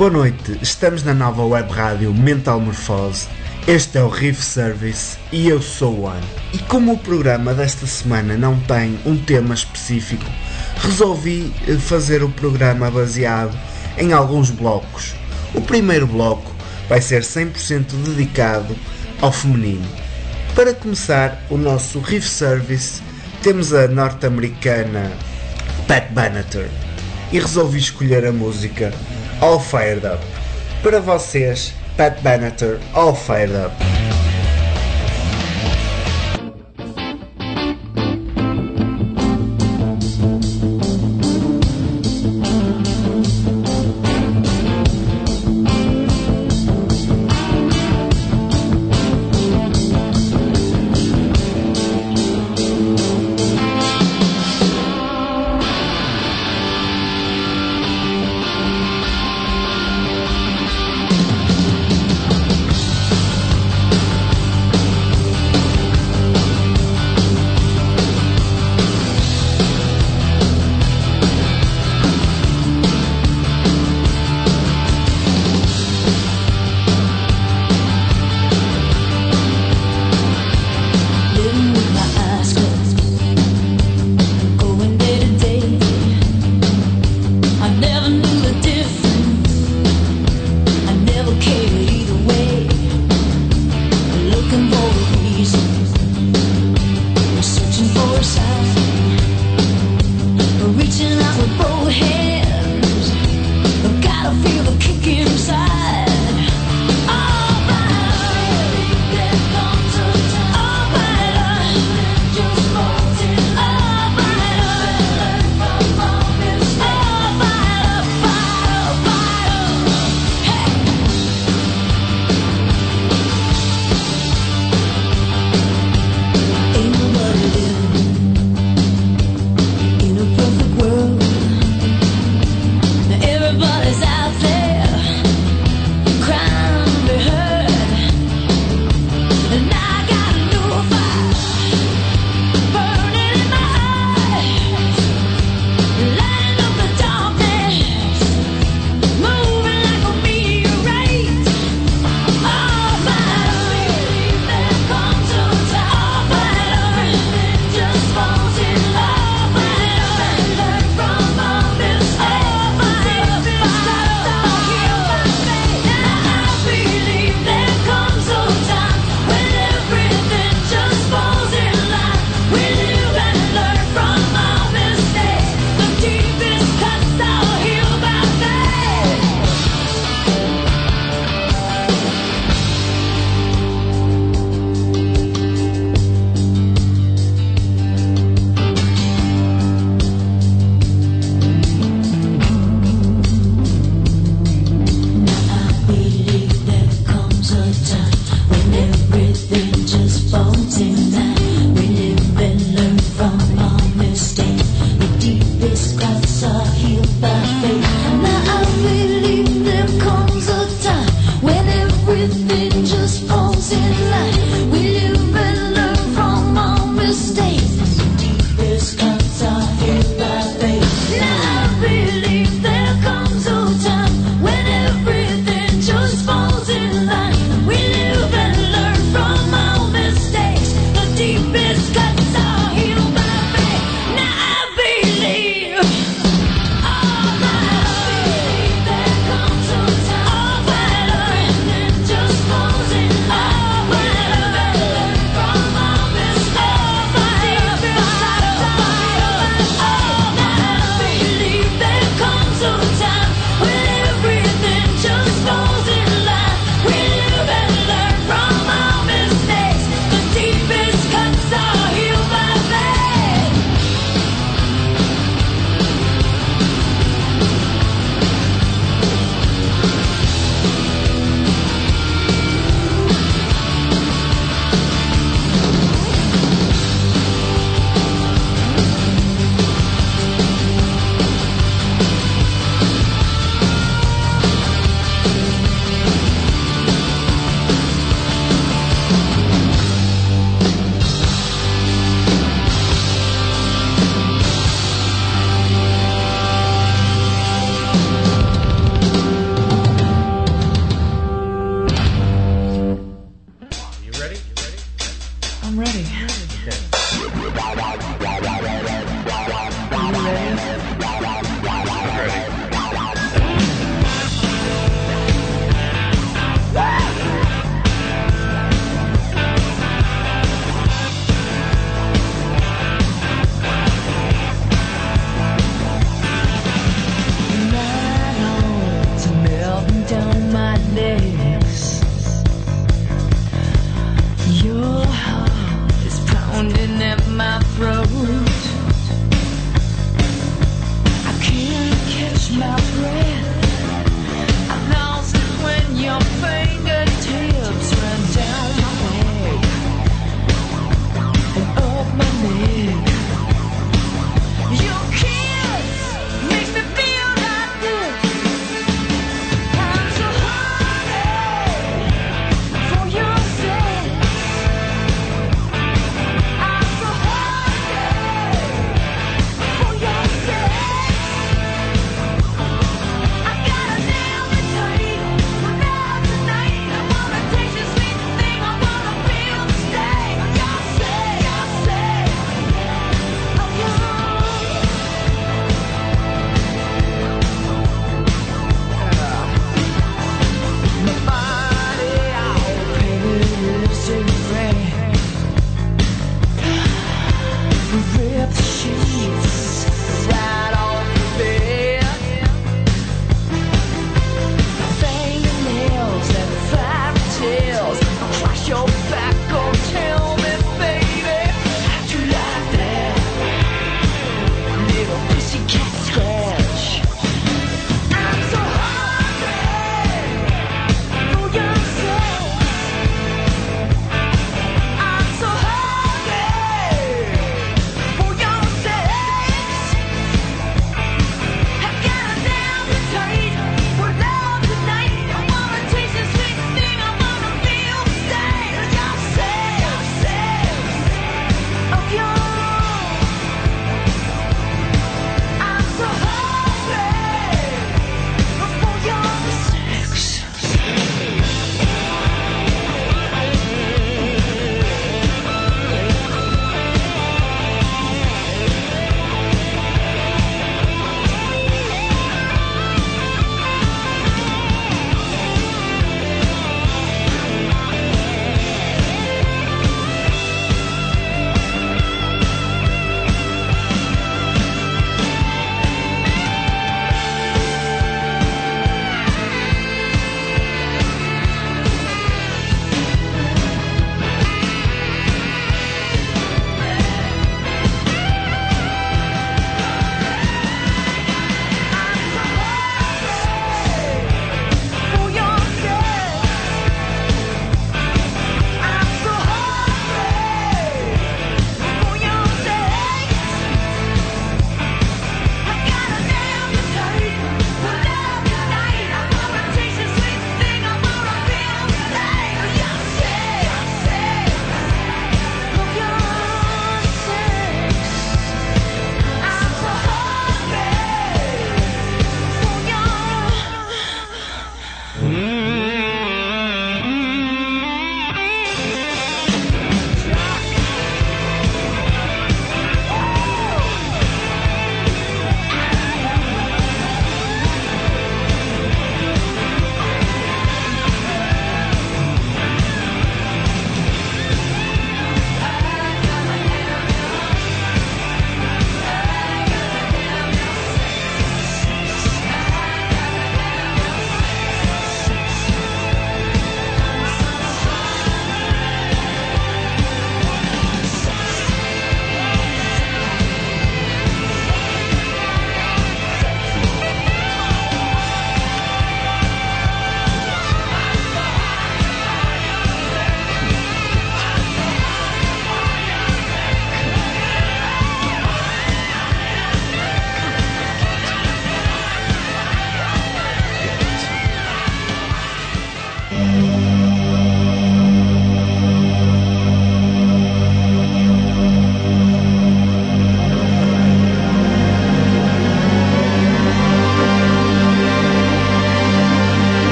Boa noite, estamos na nova web rádio Mental Morfose. Este é o Riff Service e eu sou o One. E como o programa desta semana não tem um tema específico, resolvi fazer o programa baseado em alguns blocos. O primeiro bloco vai ser 100% dedicado ao feminino. Para começar o nosso Riff Service, temos a norte-americana Pat Benatar e resolvi escolher a música All Fired Up. Para vocês, Pat Benatar, All Fired Up.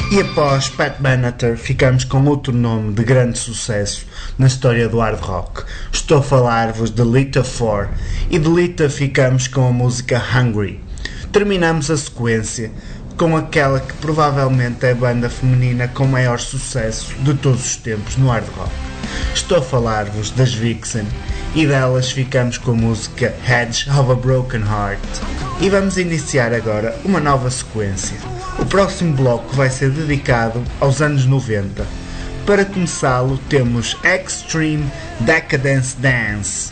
E após Pat Benatar ficamos com outro nome de grande sucesso na história do hard rock. Estou a falar-vos de Lita Ford, e de Lita ficamos com a música Hungry. Terminamos a sequência com aquela que provavelmente é a banda feminina com maior sucesso de todos os tempos no hard rock. Estou a falar-vos das Vixen, e delas ficamos com a música Edge of a Broken Heart. E vamos iniciar agora uma nova sequência. O próximo bloco vai ser dedicado aos anos 90. Para começá-lo temos Extreme Decadence Dance.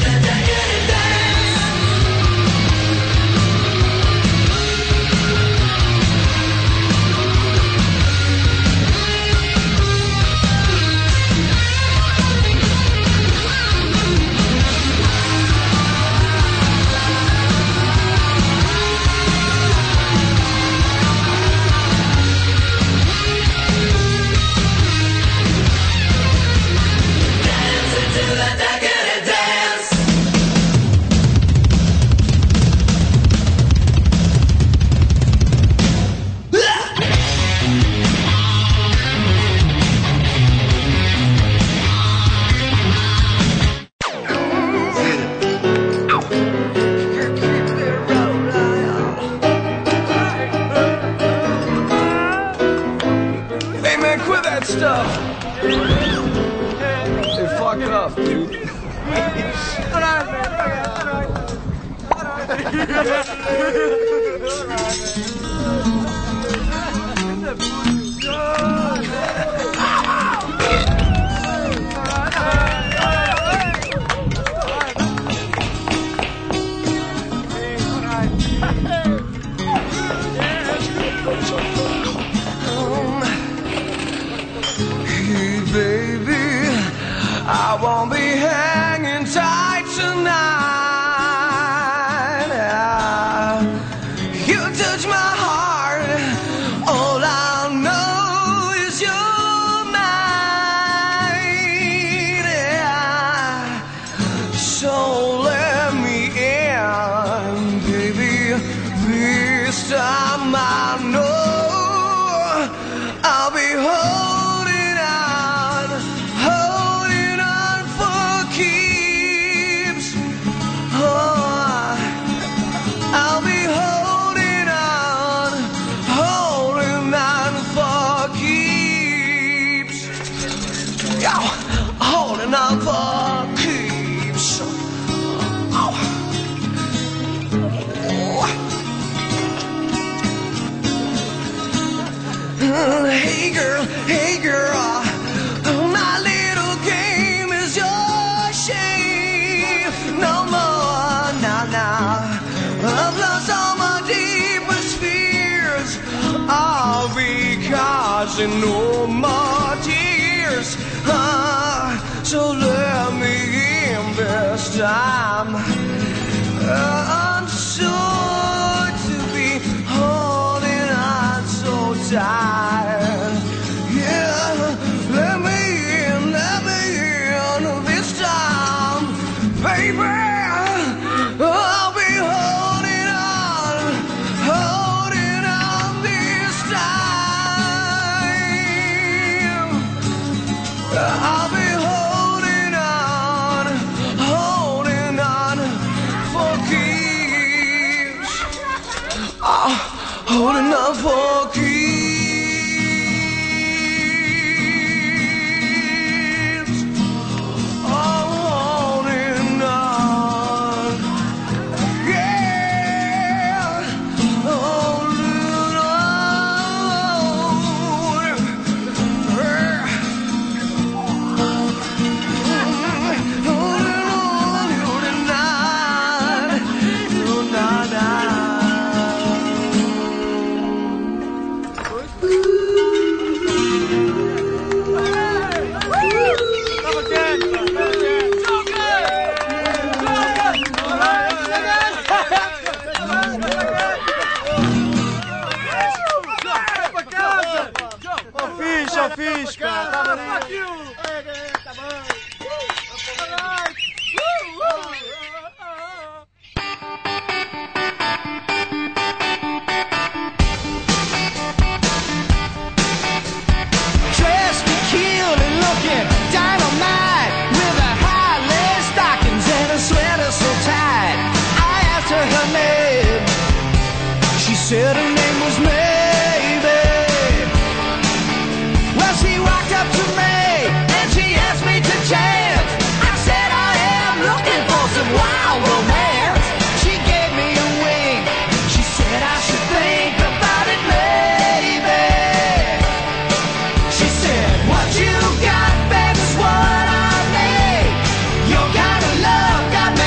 Stuff. Hey, fuck off, dude. I won't be hanging tight tonight. You touch my heart, all I know is you're mine. So let me in, baby. This time I know I'll be holding on, holding on for keeps. Oh, I'll be holding on for keeps. Yo, holding on for keeps. Oh. Hey girl, my little game is your shame. No more, nah. I've lost all my deepest fears, all because in no more tears. So let me in this time. I'm sure to be holding on so tight. Yeah, let me in this time, baby. I'll be holding on this time. I'll be holding on for keeps. Holding on for keeps. Fiz, cara. Fuck you. Tá bom. Dressed to kill and looking dynamite, with her high-leg stockings and a sweater so tight. I asked her her name. She said her name was Maybe. She walked up to me and she asked me to chant. I said I am looking for some wild romance. She gave me a wink. She said I should think about it maybe. She said what you got, baby's what I need. Your kind of love got me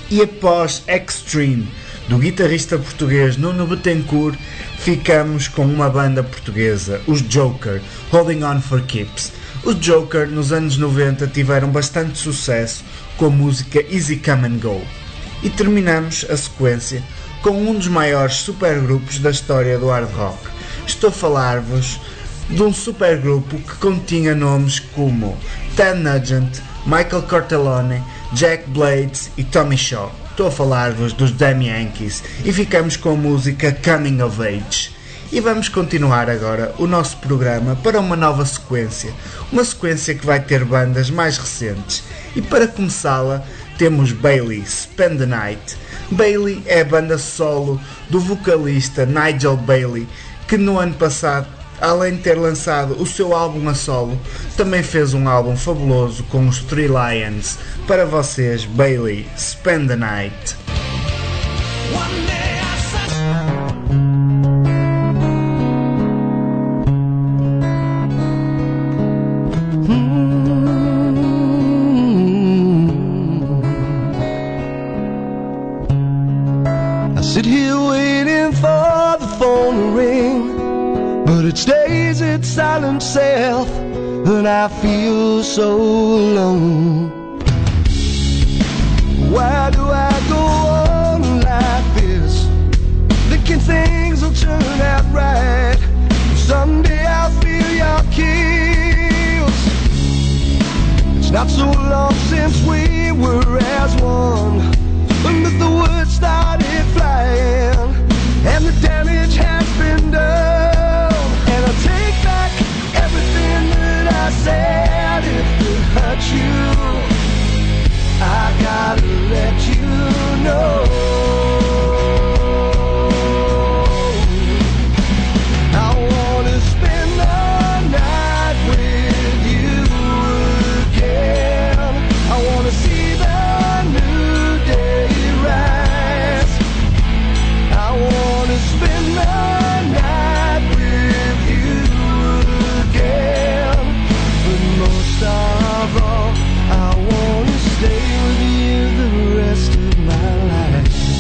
E após Extreme, do guitarrista português Nuno Bettencourt, ficamos com uma banda portuguesa, os Joker, Holding On For Keeps. Os Joker, nos anos 90, tiveram bastante sucesso com a música Easy Come and Go. E terminamos a sequência com um dos maiores supergrupos da história do hard rock. Estou a falar-vos de um supergrupo que continha nomes como Ted Nugent, Michael Cortellone, Jack Blades e Tommy Shaw. Estou a falar-vos dos Damn Yankees e ficamos com a música Coming of Age. E vamos continuar agora o nosso programa para uma nova sequência, uma sequência que vai ter bandas mais recentes. E para começá-la temos Bailey, Spend the Night. Bailey é a banda solo do vocalista Nigel Bailey, que no ano passado, além de ter lançado o seu álbum a solo, também fez um álbum fabuloso com os Three Lions. Para vocês, Bailey, Spend the Night. I sit here waiting for the phone to ring, but it stays its silent self, and I feel so alone. Why do I go on like this, thinking things will turn out right? Someday I'll feel your kiss. It's not so long since we were as one, when the word started flying, and the damage has been done. And I take back everything that I said. If it hurt you, I gotta let you know. I wanna spend the night with you again. I wanna see the new day rise. I wanna spend the night with you again. But most of all, I wanna stay with you the rest of my life.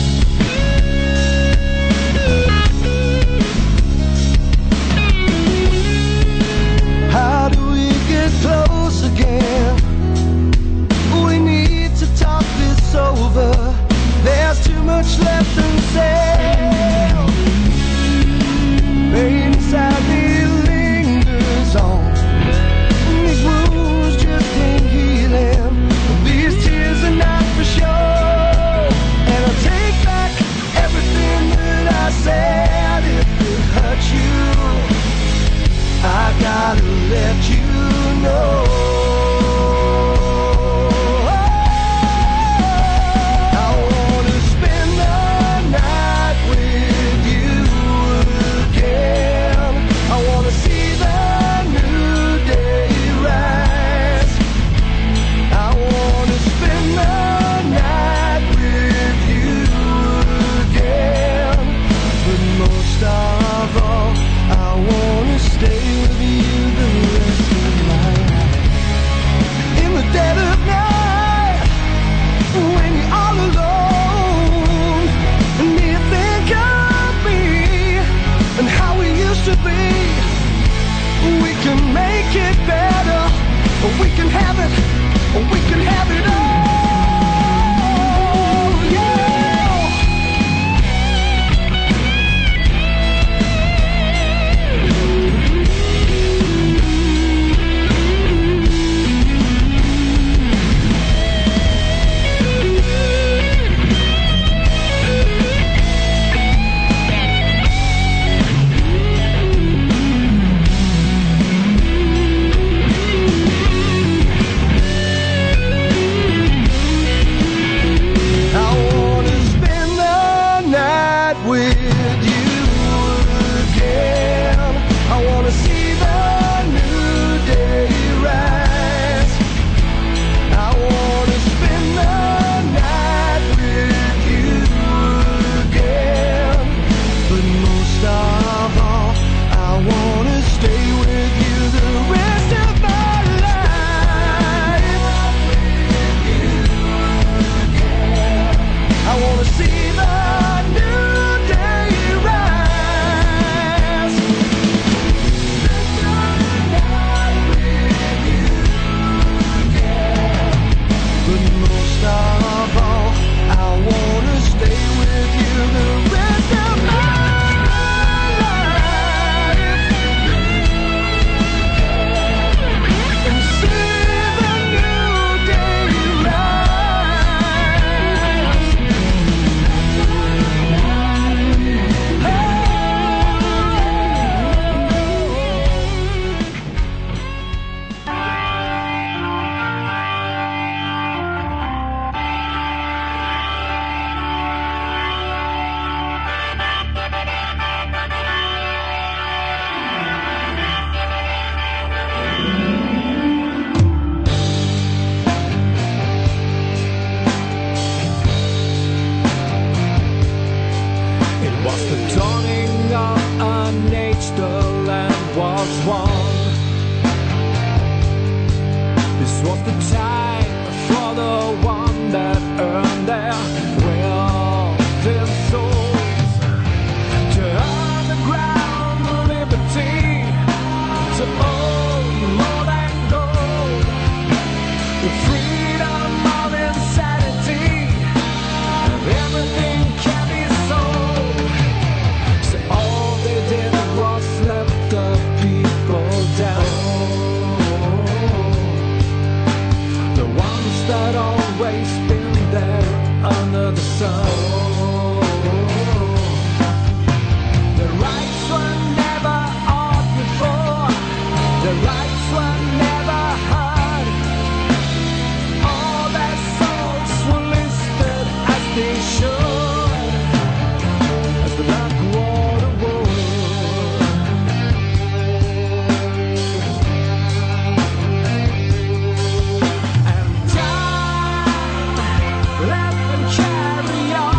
Carry on.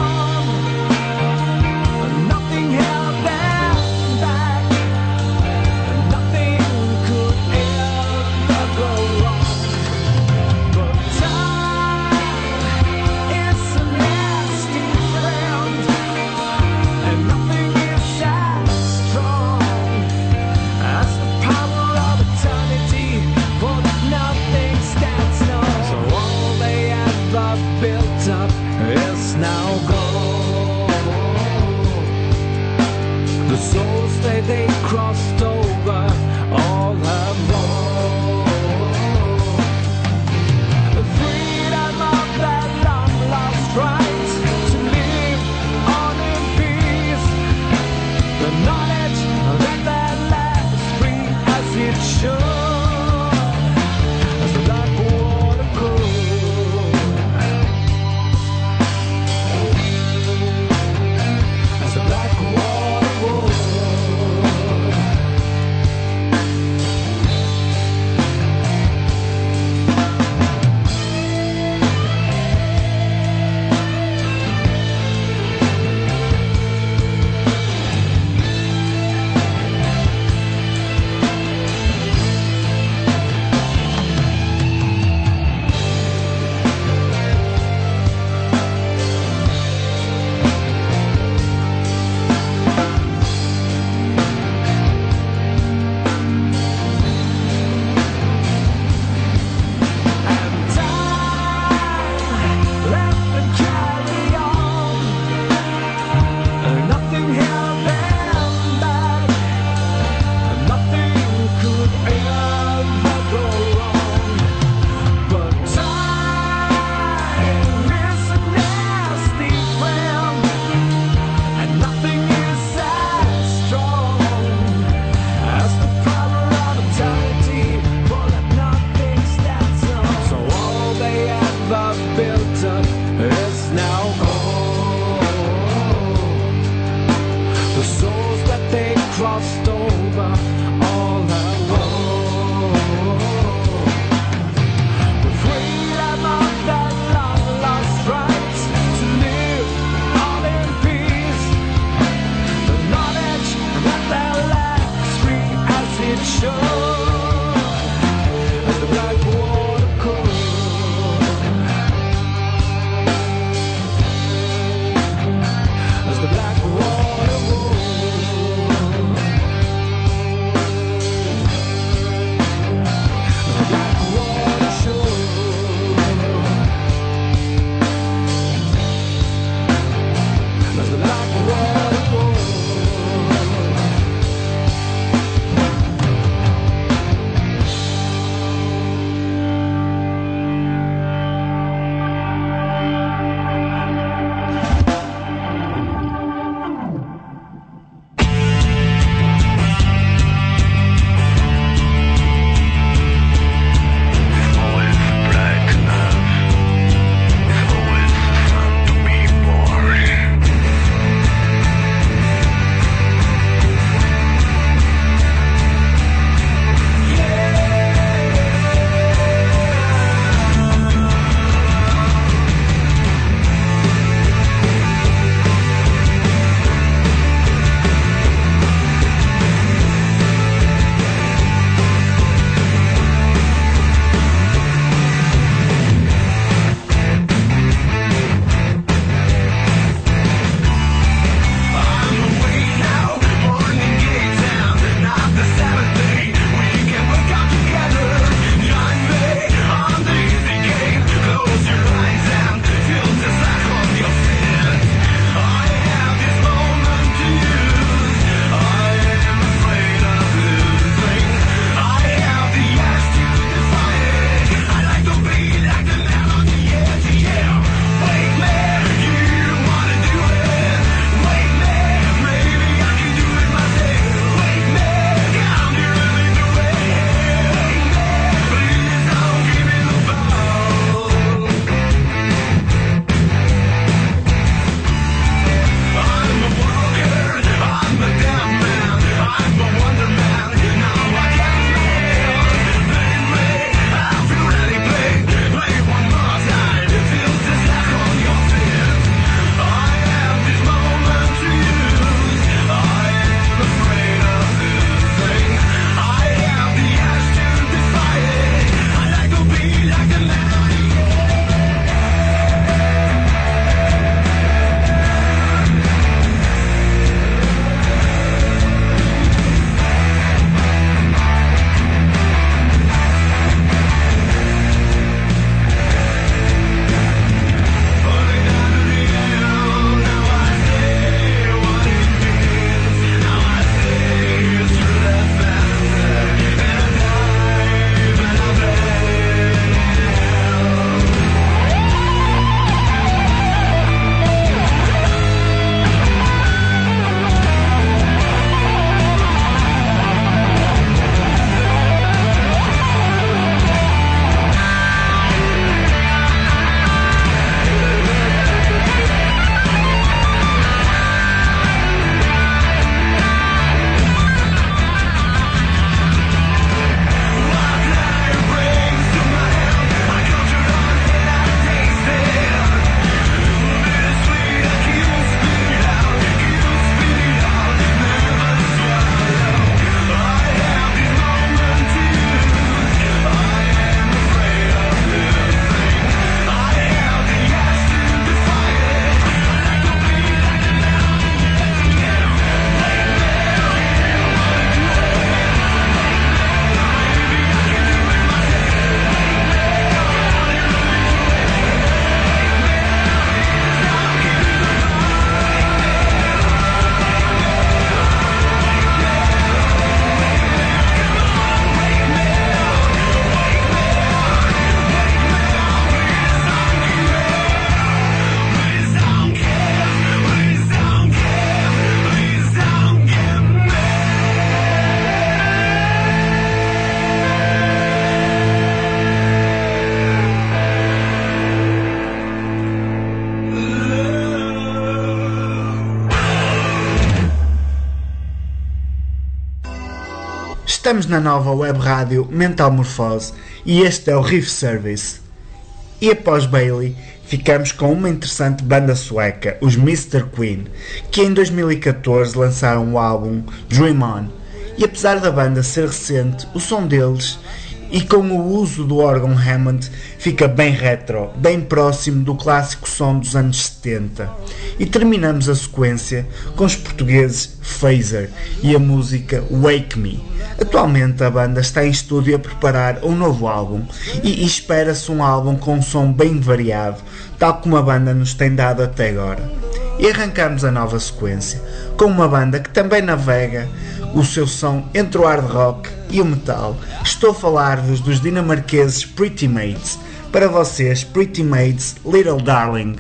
Estamos na nova web rádio Mental Morfose e este é o Riff Service. E após Bailey, ficamos com uma interessante banda sueca, os Mr. Queen, que em 2014 lançaram o álbum Dream On. E apesar da banda ser recente, o som deles, e com o uso do órgão Hammond, fica bem retro, bem próximo do clássico som dos anos 70. E terminamos a sequência com os portugueses Phaser e a música Wake Me. Atualmente a banda está em estúdio a preparar um novo álbum e espera-se um álbum com um som bem variado, tal como a banda nos tem dado até agora. E arrancamos a nova sequência com uma banda que também navega o seu som entre o hard rock e o metal. Estou a falar-vos dos dinamarqueses Pretty Maids. Para vocês, Pretty Maids, Little Darling.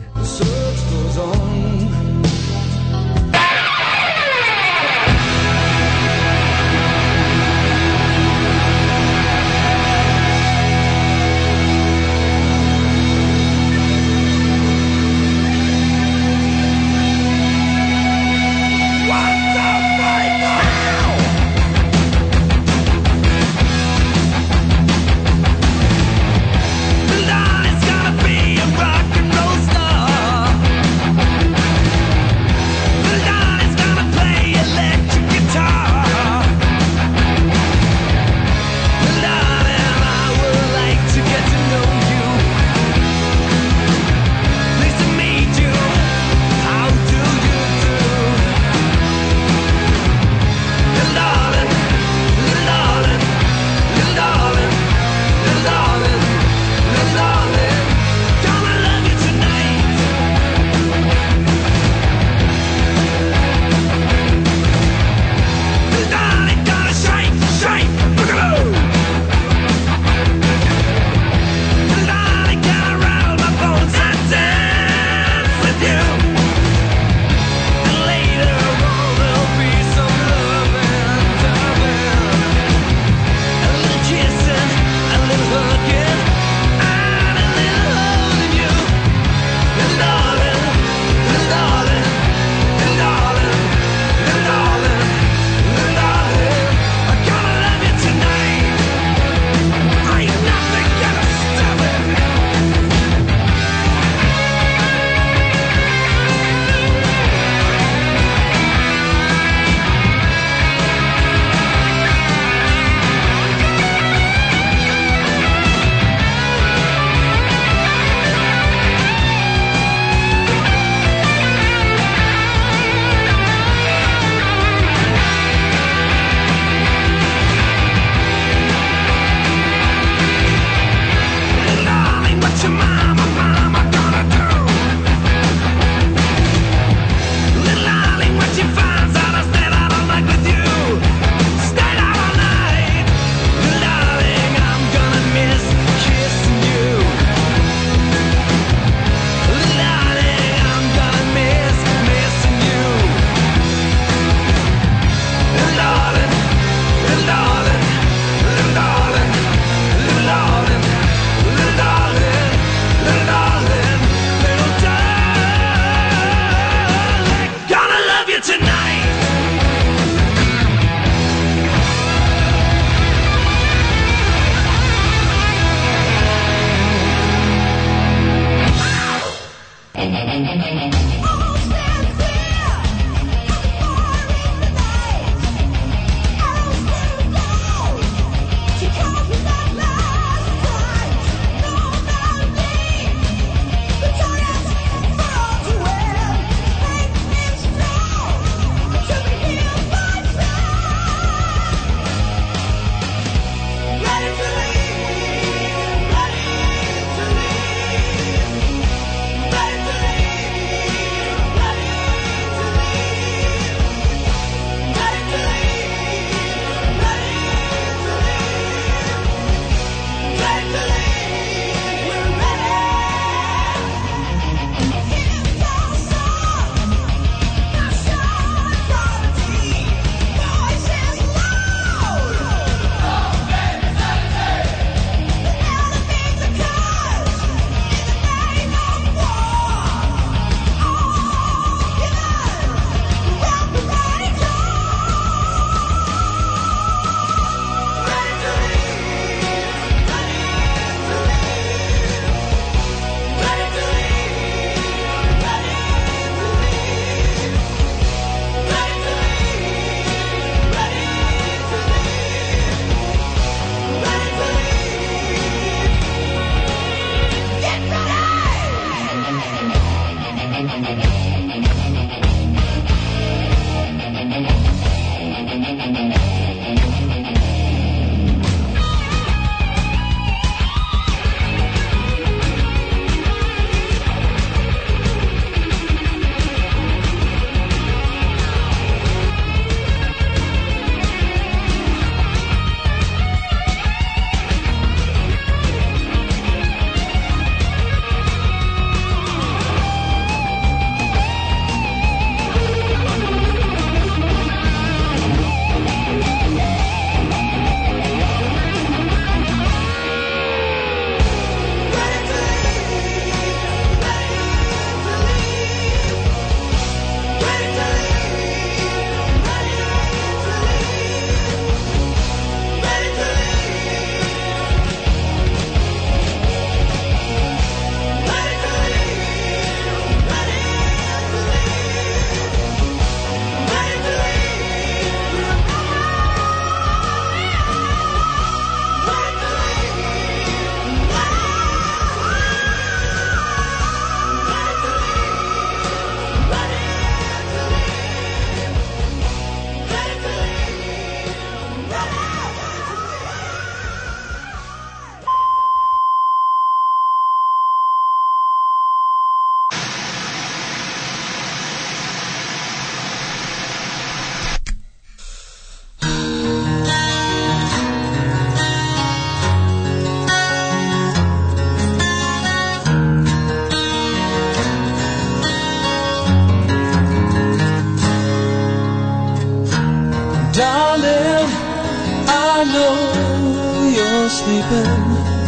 sleeping,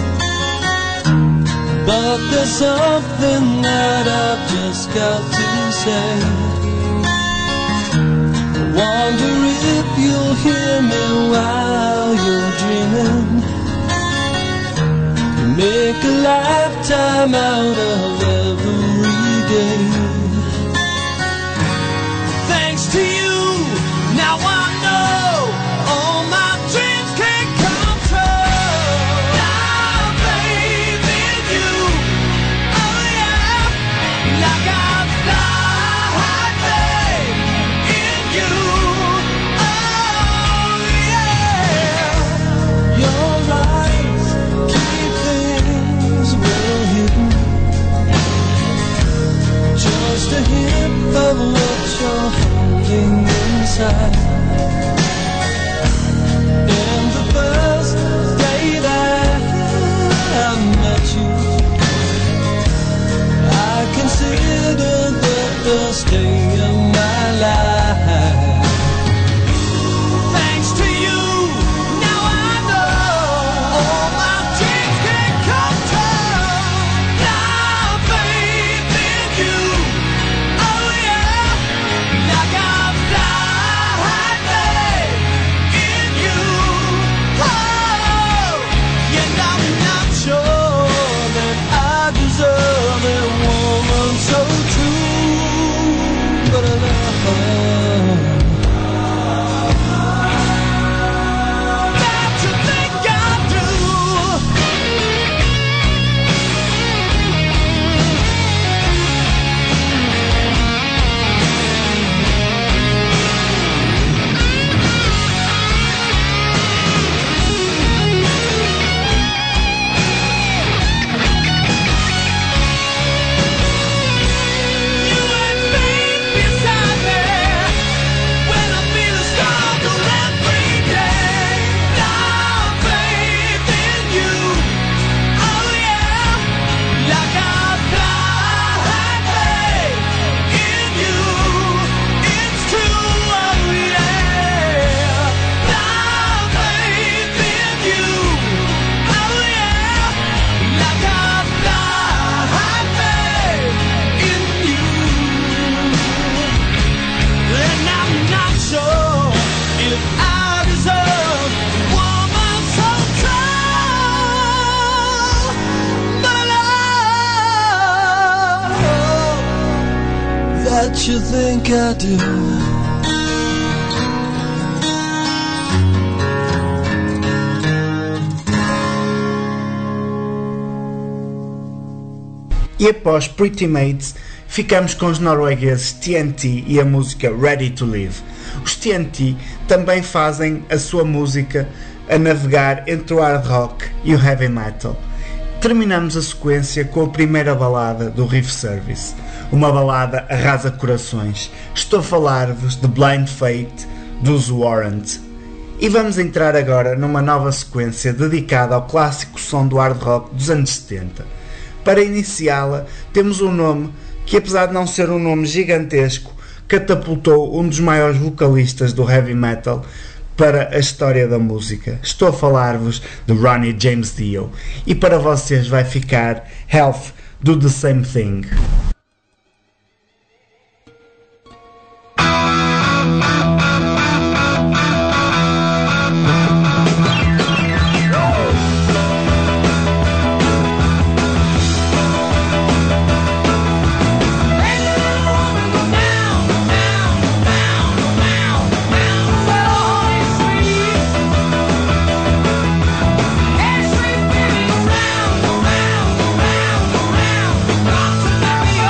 but there's something that I've just got to say. I wonder if you'll hear me while you're dreaming. You make a lifetime out of every day. Thanks to you, now I know all my dreams can come true. I believe in you, oh yeah, like I fly in you, oh yeah. Your eyes keep things well hidden, just a hint of what you're holding inside. And the first day that I met you, I considered the first day of my life. Thanks to you, now I know all my dreams can come true. I faith in you, oh yeah, like I fly in you, oh, and I'm not sure that I deserve a woman so true, but I love her. That you think I do. You and me beside me when I feel a struggle every day. I faith in you, oh yeah, like I fly in you. It's true, oh yeah. I faith in you, oh yeah, like I fly in you. And I'm not sure if I deserve a woman so true, but I love that you think I do. E após Pretty Maids, ficamos com os noruegueses TNT e a música Ready to Live. Os TNT também fazem a sua música a navegar entre o hard rock e o heavy metal. Terminamos a sequência com a primeira balada do Riff Service, uma balada arrasa corações. Estou a falar-vos de Blind Fate dos Warrant. E vamos entrar agora numa nova sequência dedicada ao clássico som do hard rock dos anos 70. Para iniciá-la, temos um nome que, apesar de não ser um nome gigantesco, catapultou um dos maiores vocalistas do heavy metal para a história da música. Estou a falar-vos de Ronnie James Dio. E para vocês vai ficar Health do The Same Thing. Around, around, around, around, around, around, around, around, around, around, around, around,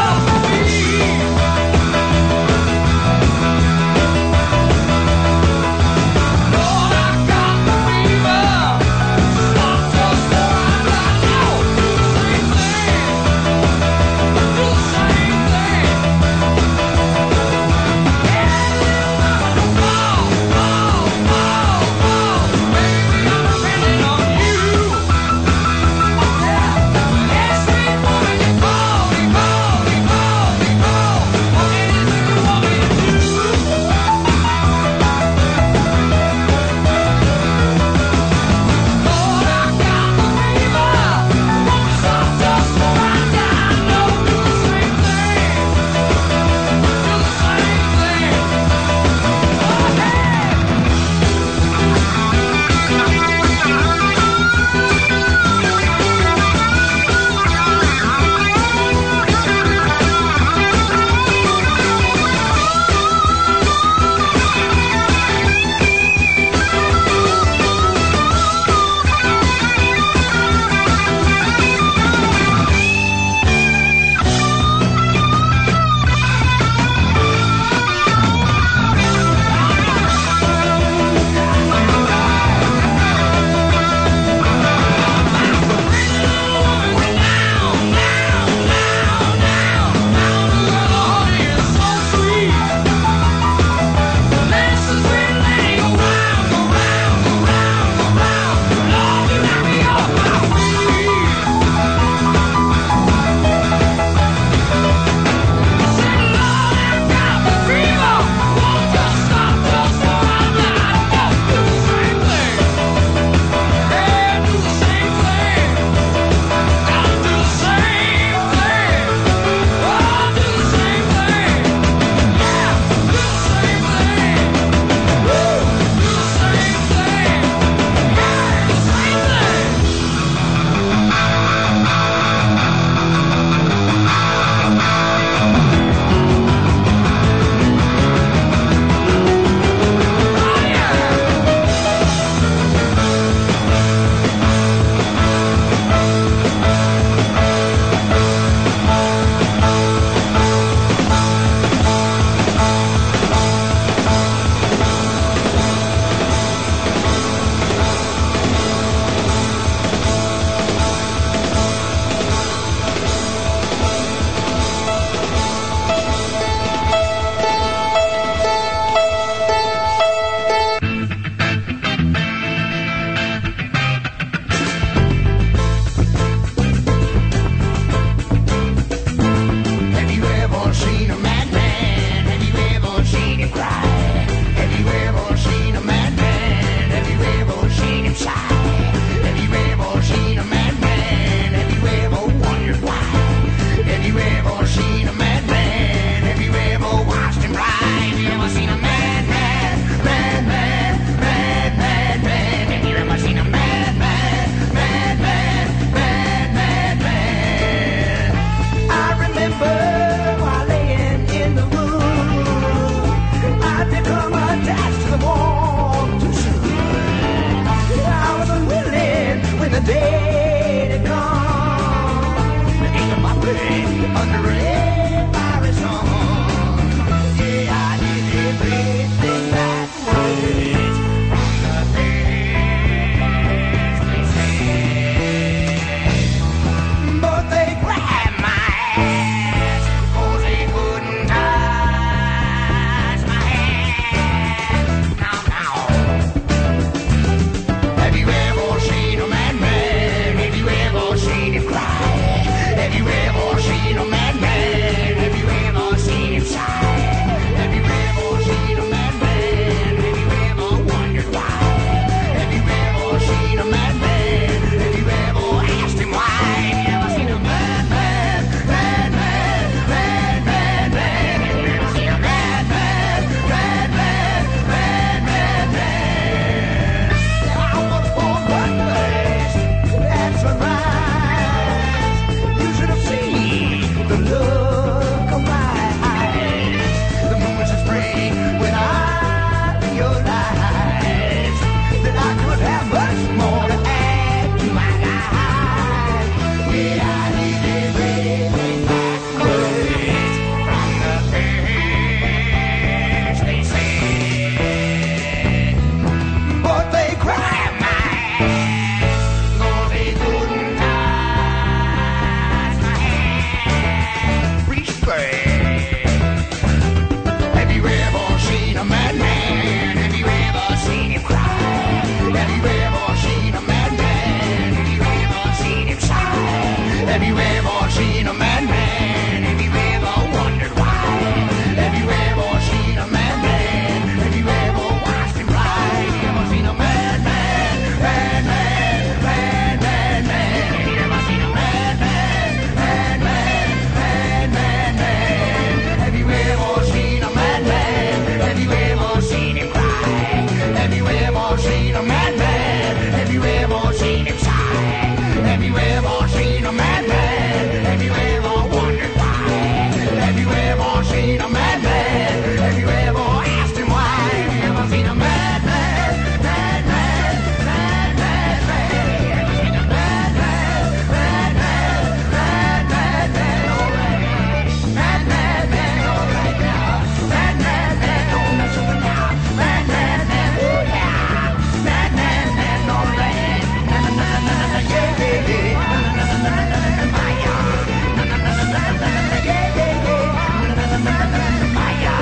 Have you ever seen a madman? Have you ever wondered why? Have you ever seen a madman? Have you ever watched him ride? Have you ever seen a madman? Madman, madman, man. Have you ever seen a madman? Madman, madman, man. Have you ever seen a madman? Have you ever seen him cry? Have you ever seen a madman? Have you ever seen him sigh? Have you ever seen a madman? Have you ever wondered why? Have you ever seen a madman? Have you ever asked him why? Have you ever seen a madman? Madman, madman, man. Have you ever seen a madman? Madman, madman, man. All right, madman, man. All right now, madman, man. Oh, that's over now, madman, man. Oh yeah, madman, man. All right, na na na na na, yeah, yeah, yeah. Na na na na na na, Maya. Na na na na na na, yeah, yeah, yeah. Na na na na na na, Maya.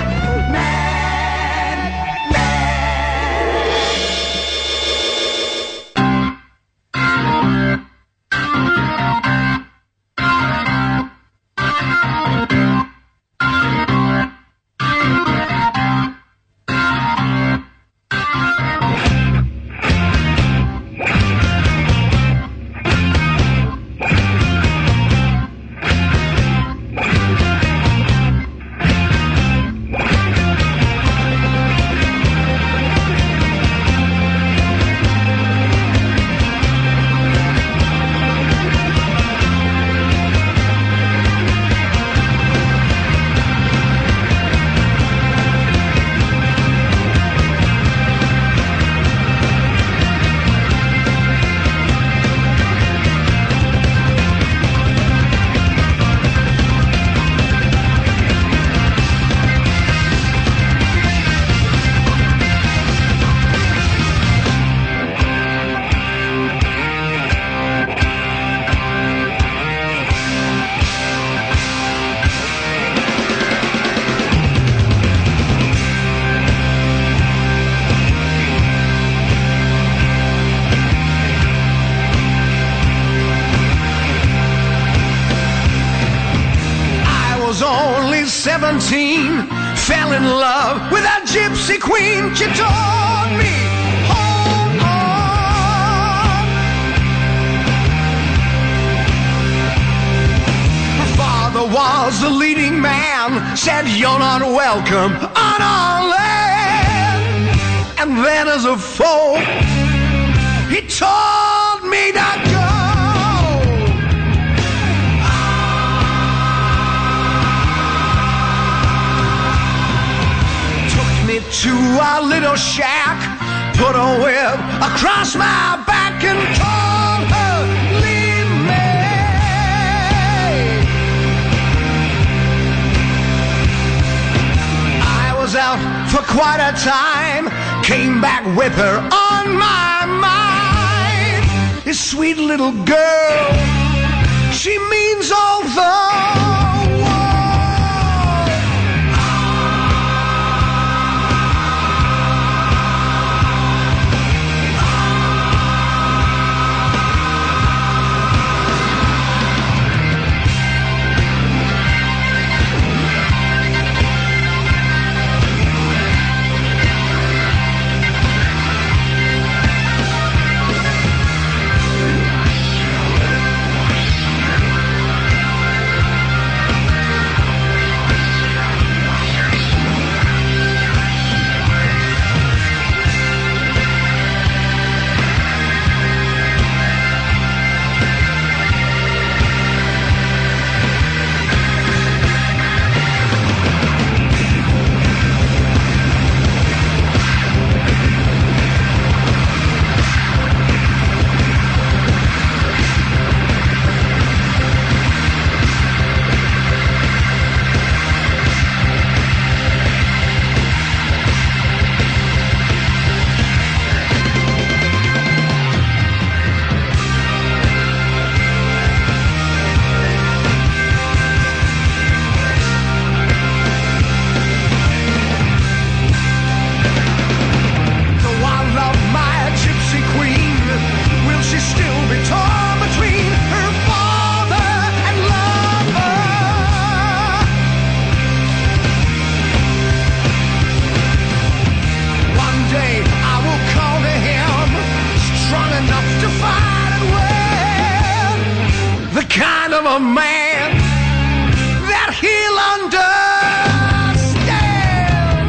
Man, was only 17, fell in love with a gypsy queen. She told me, hold on. Her father was the leading man, said you're not welcome on our land. And then as a foe, he told me to go. To our little shack, put a whip across my back and told her, leave me. I was out for quite a time, came back with her on my mind. This sweet little girl, she means all the of a man that he'll understand.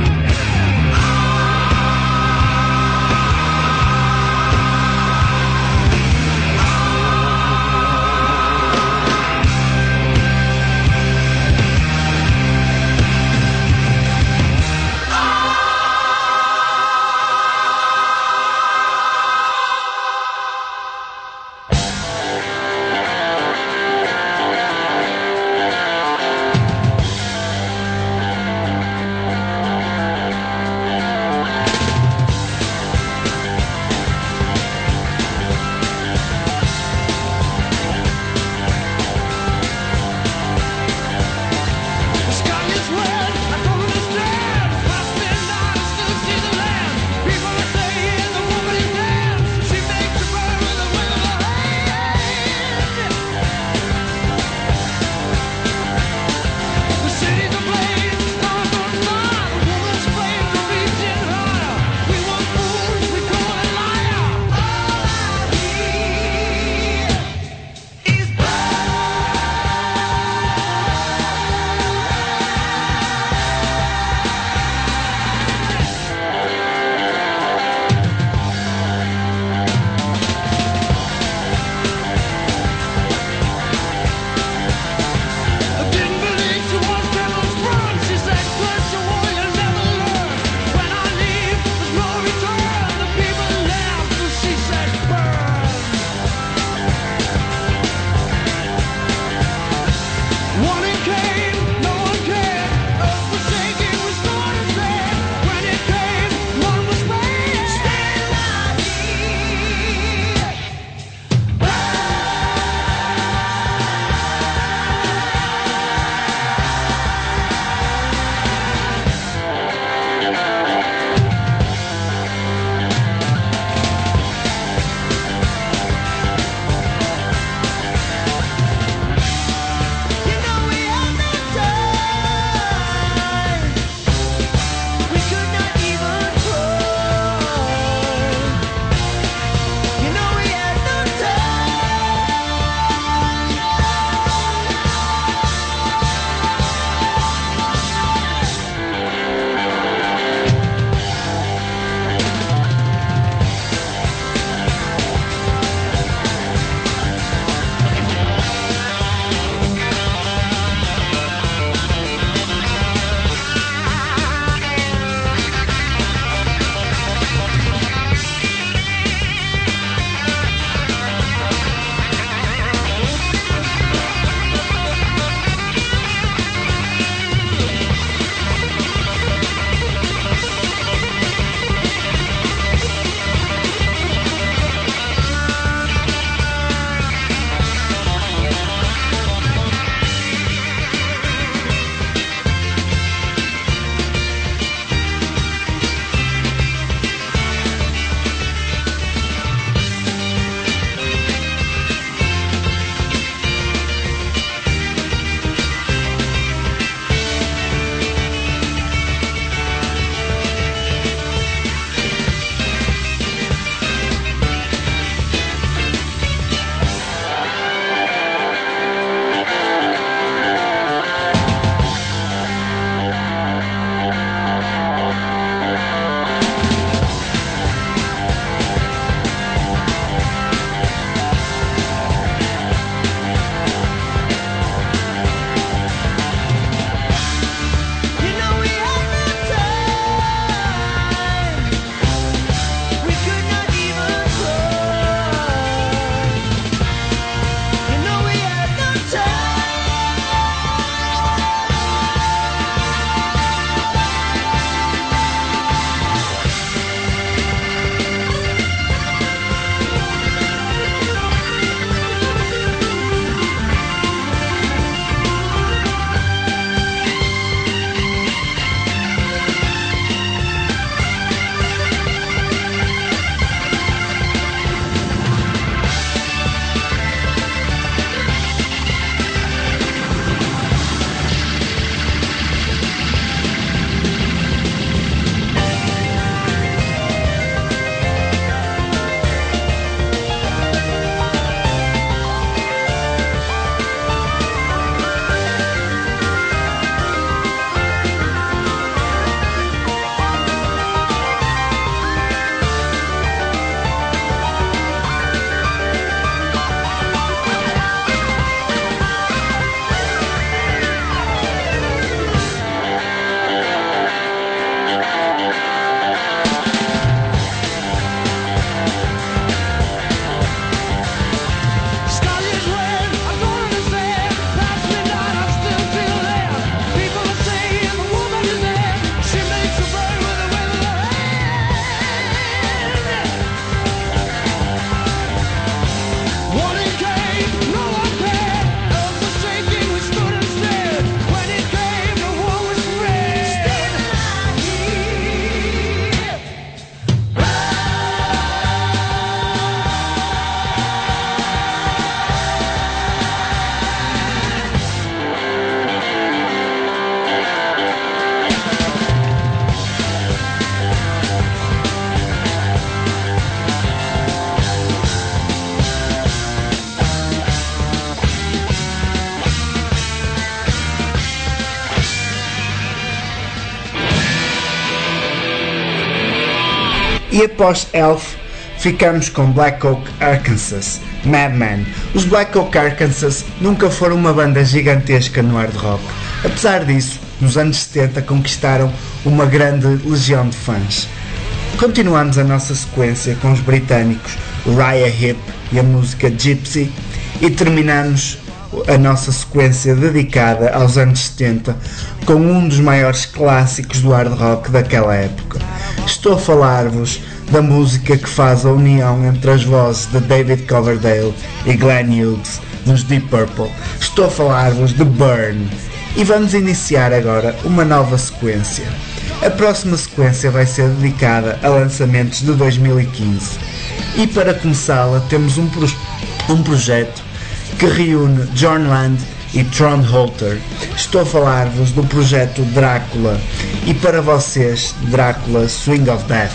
E após Elf, ficamos com Black Oak Arkansas, Madman. Os Black Oak Arkansas nunca foram uma banda gigantesca no hard rock. Apesar disso, nos anos 70 conquistaram uma grande legião de fãs. Continuamos a nossa sequência com os britânicos Uriah Heep e a música Gypsy, e terminamos a nossa sequência dedicada aos anos 70 com um dos maiores clássicos do hard rock daquela época. Estou a falar-vos da música que faz a união entre as vozes de David Coverdale e Glenn Hughes nos Deep Purple. Estou a falar-vos de Burn. E vamos iniciar agora uma nova sequência. A próxima sequência vai ser dedicada a lançamentos de 2015. E para começá-la temos um projeto que reúne John Land e Tron Holter. Estou a falar-vos do projeto Drácula. E para vocês, Drácula Swing of Death.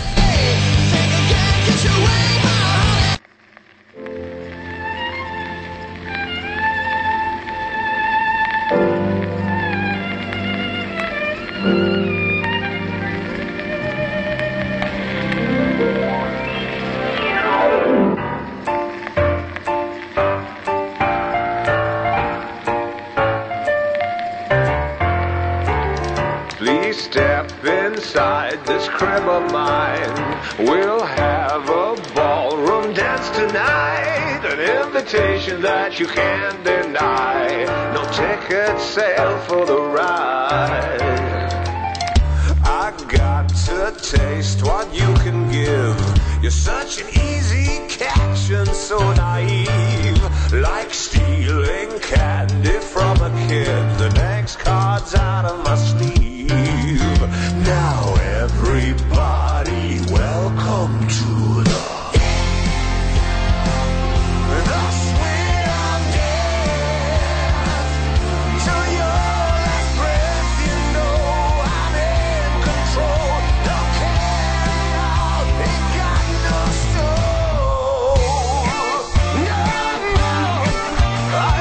Please step inside this crib of mine. We'll have a ballroom dance tonight. An invitation that you can't deny. No ticket sale for the ride. I got to taste what you can give. You're such an easy catch and so naive. Like stealing candy from a kid. The next card's out of my sleeve. Now everybody, welcome to the swing of death. Till your last breath, you know I'm in control. No carry out, ain't got no soul. No, no.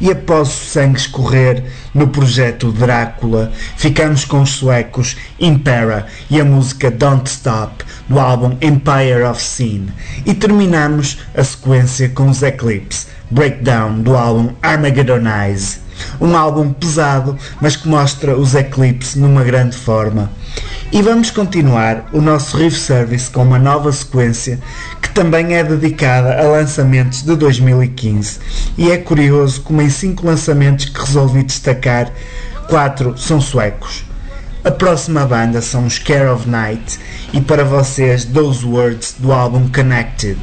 E após o sangue escorrer no projeto Drácula, ficamos com os suecos Impera e a música Don't Stop do álbum Empire of Sin. E terminamos a sequência com os Eclipse, Breakdown do álbum Armageddonize. Um álbum pesado, mas que mostra os Eclipse numa grande forma. E vamos continuar o nosso Riff Service com uma nova sequência que também é dedicada a lançamentos de 2015. E é curioso como em 5 lançamentos que resolvi destacar, 4 são suecos. A próxima banda são os Care of Night e para vocês Those Words do álbum Connected.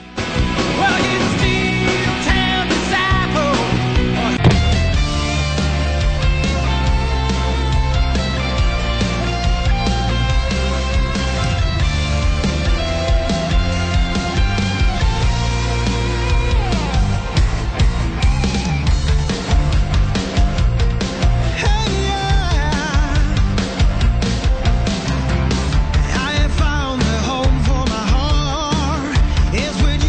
Found a home for my heart is with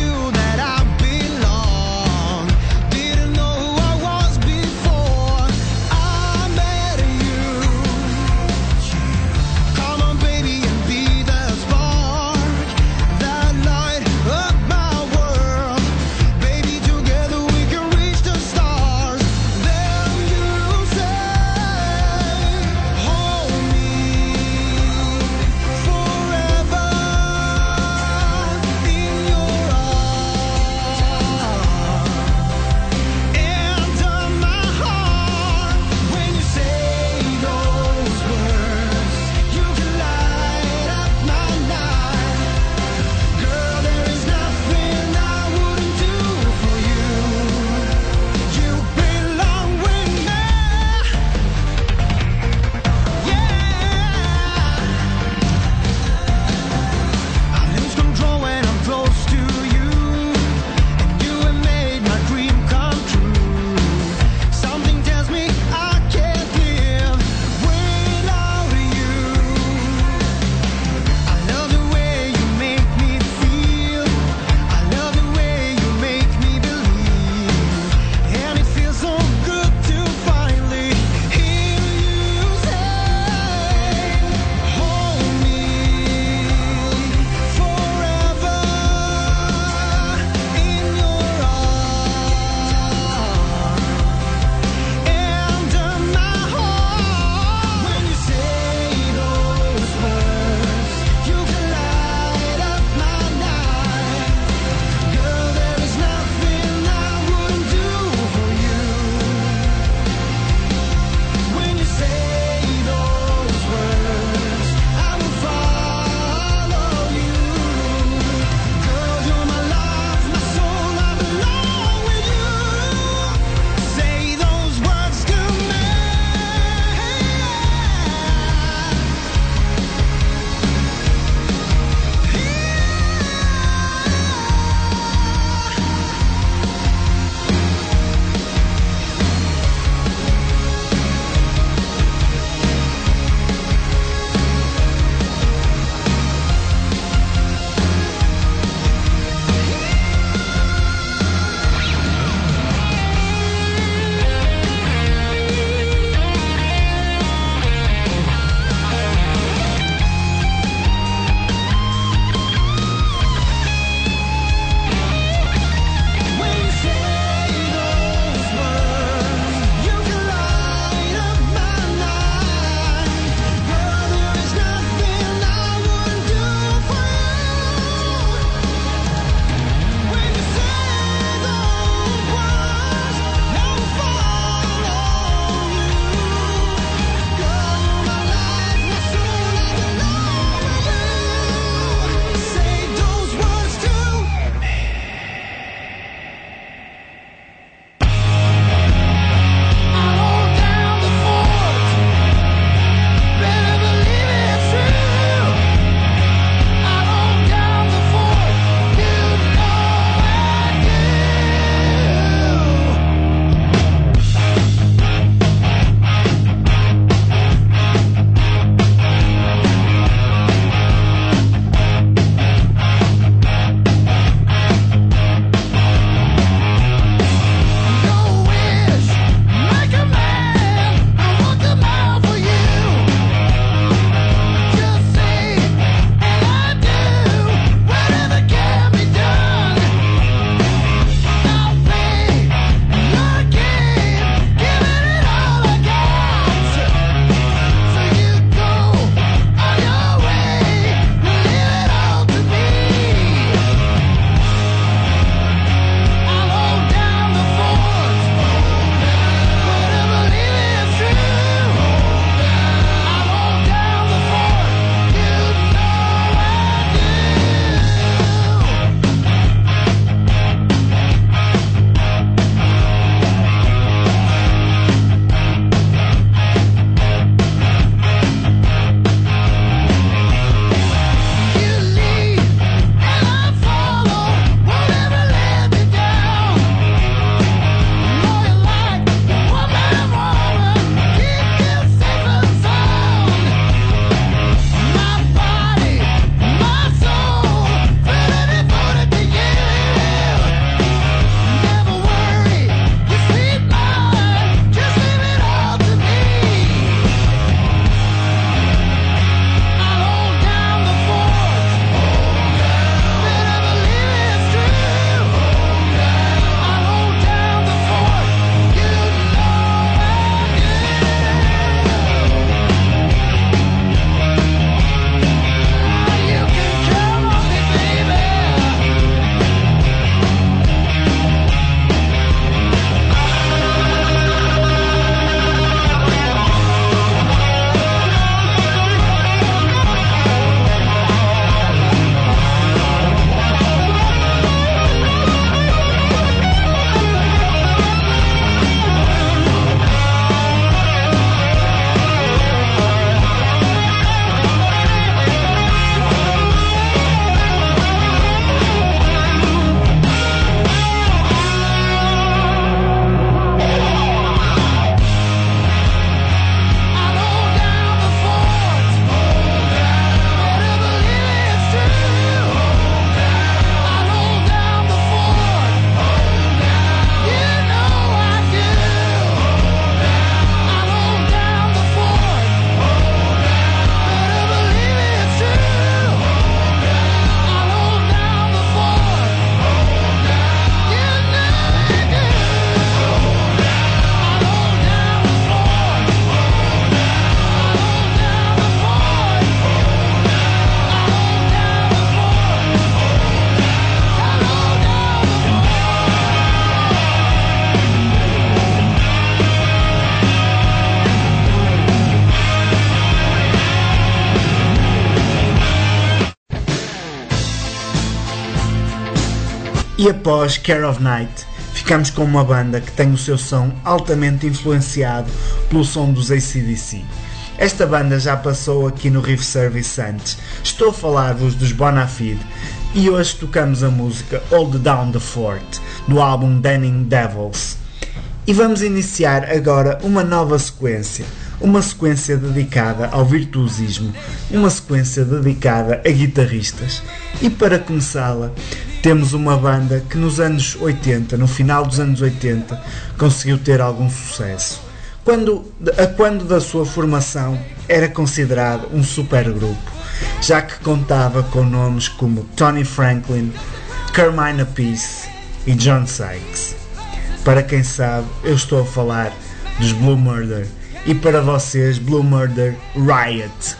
E após Care of Night, ficamos com uma banda que tem o seu som altamente influenciado pelo som dos AC/DC. Esta banda já passou aqui no Riff Service antes. Estou a falar-vos dos Bonafide e hoje tocamos a música Hold Down the Fort, do álbum Danning Devils. E vamos iniciar agora uma nova sequência, uma sequência dedicada ao virtuosismo, uma sequência dedicada a guitarristas. E para começá-la, temos uma banda que nos anos 80, no final dos anos 80, conseguiu ter algum sucesso. Quando da sua formação era considerado um supergrupo, já que contava com nomes como Tony Franklin, Carmine Appice e John Sykes. Para quem sabe, eu estou a falar dos Blue Murder, e para vocês, Blue Murder Riot.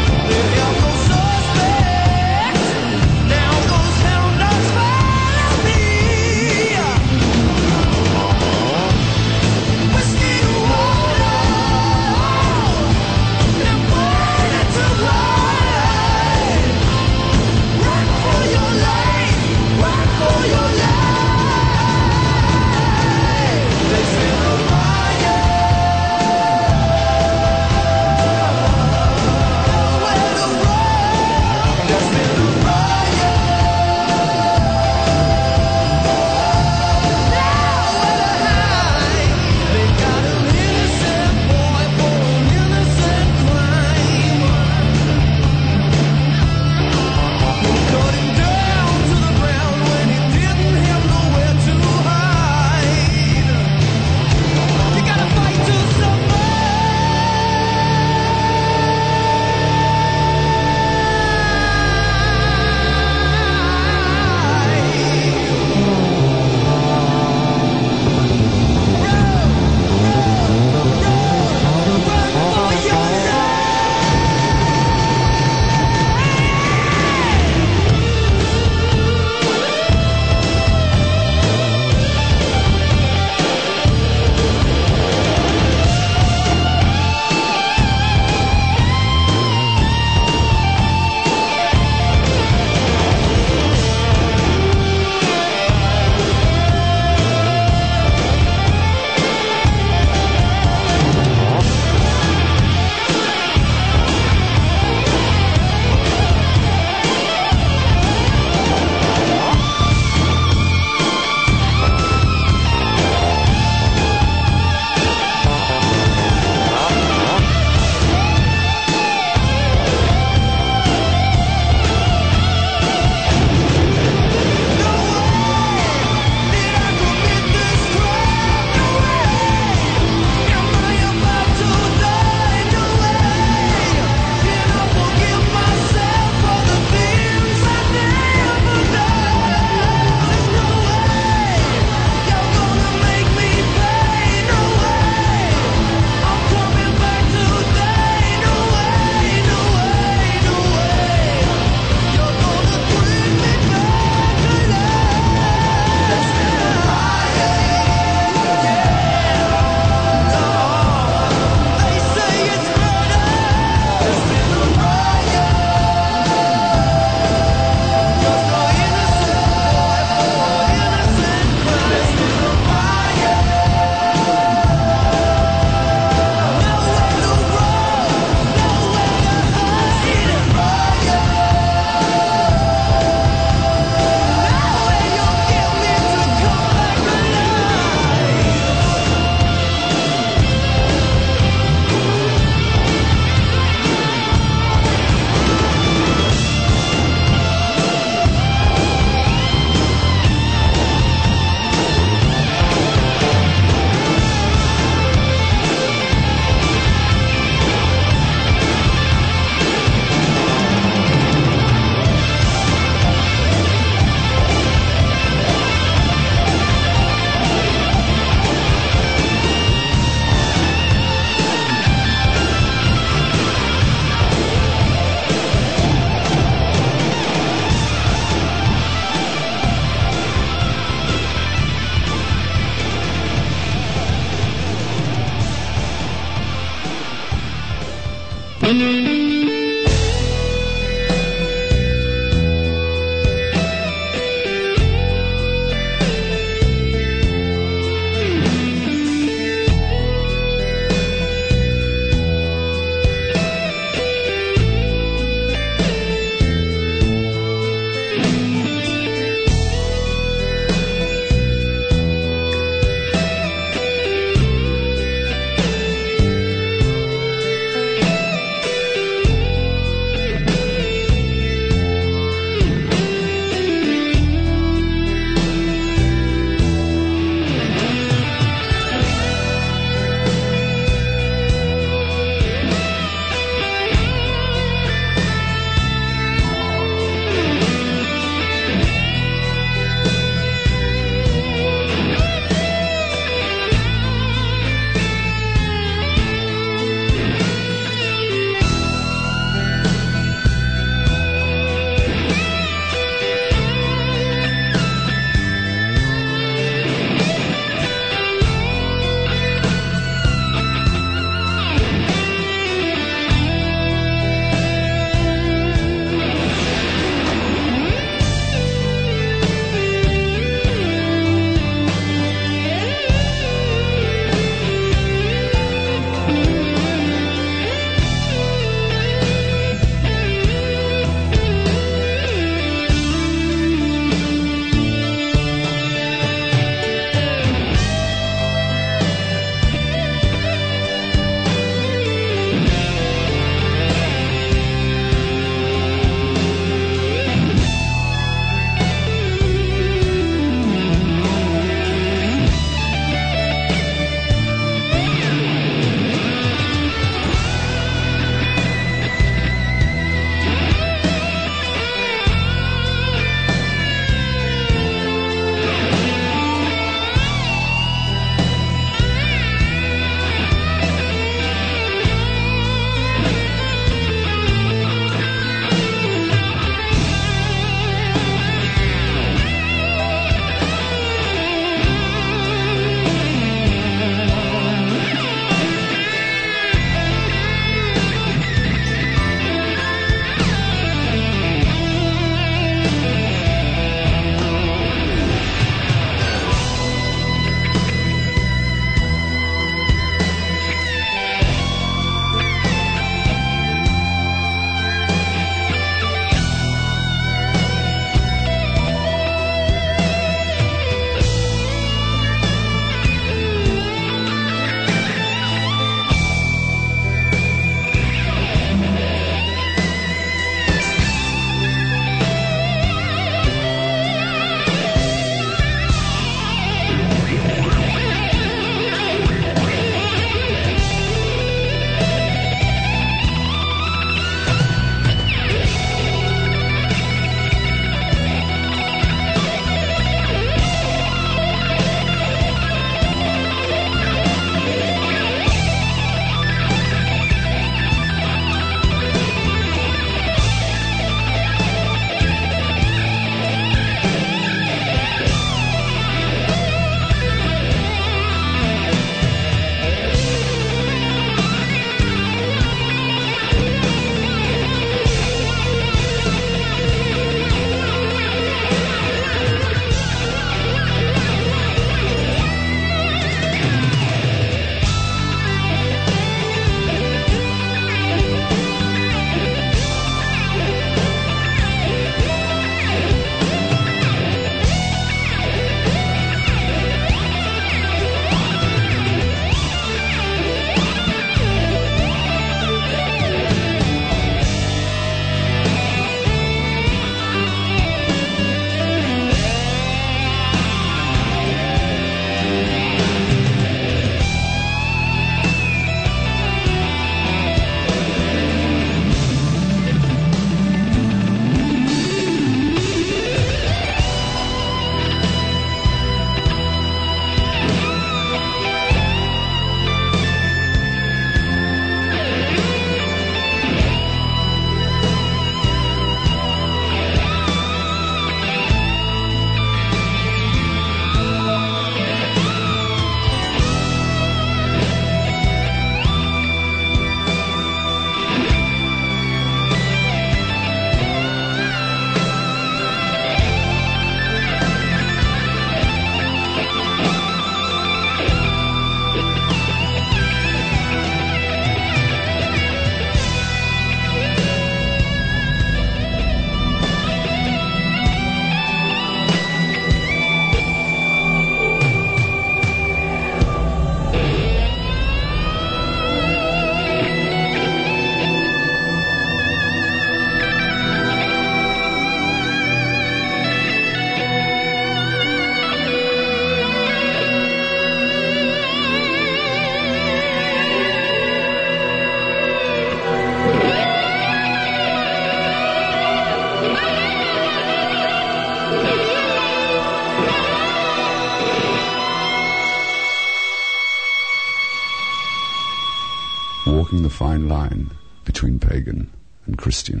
walking the fine line between pagan and Christian.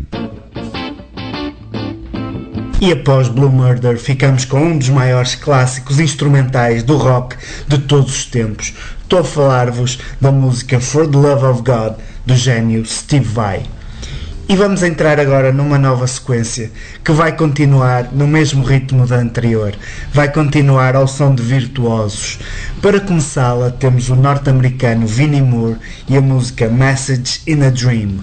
E após Blue Murder ficamos com um dos maiores clássicos instrumentais do rock de todos os tempos. Estou a falar-vos da música For the Love of God, do gênio Steve Vai. E vamos entrar agora numa nova sequência que vai continuar no mesmo ritmo da anterior, vai continuar ao som de virtuosos. Para começá-la temos o norte-americano Vinnie Moore e a música Message in a Dream.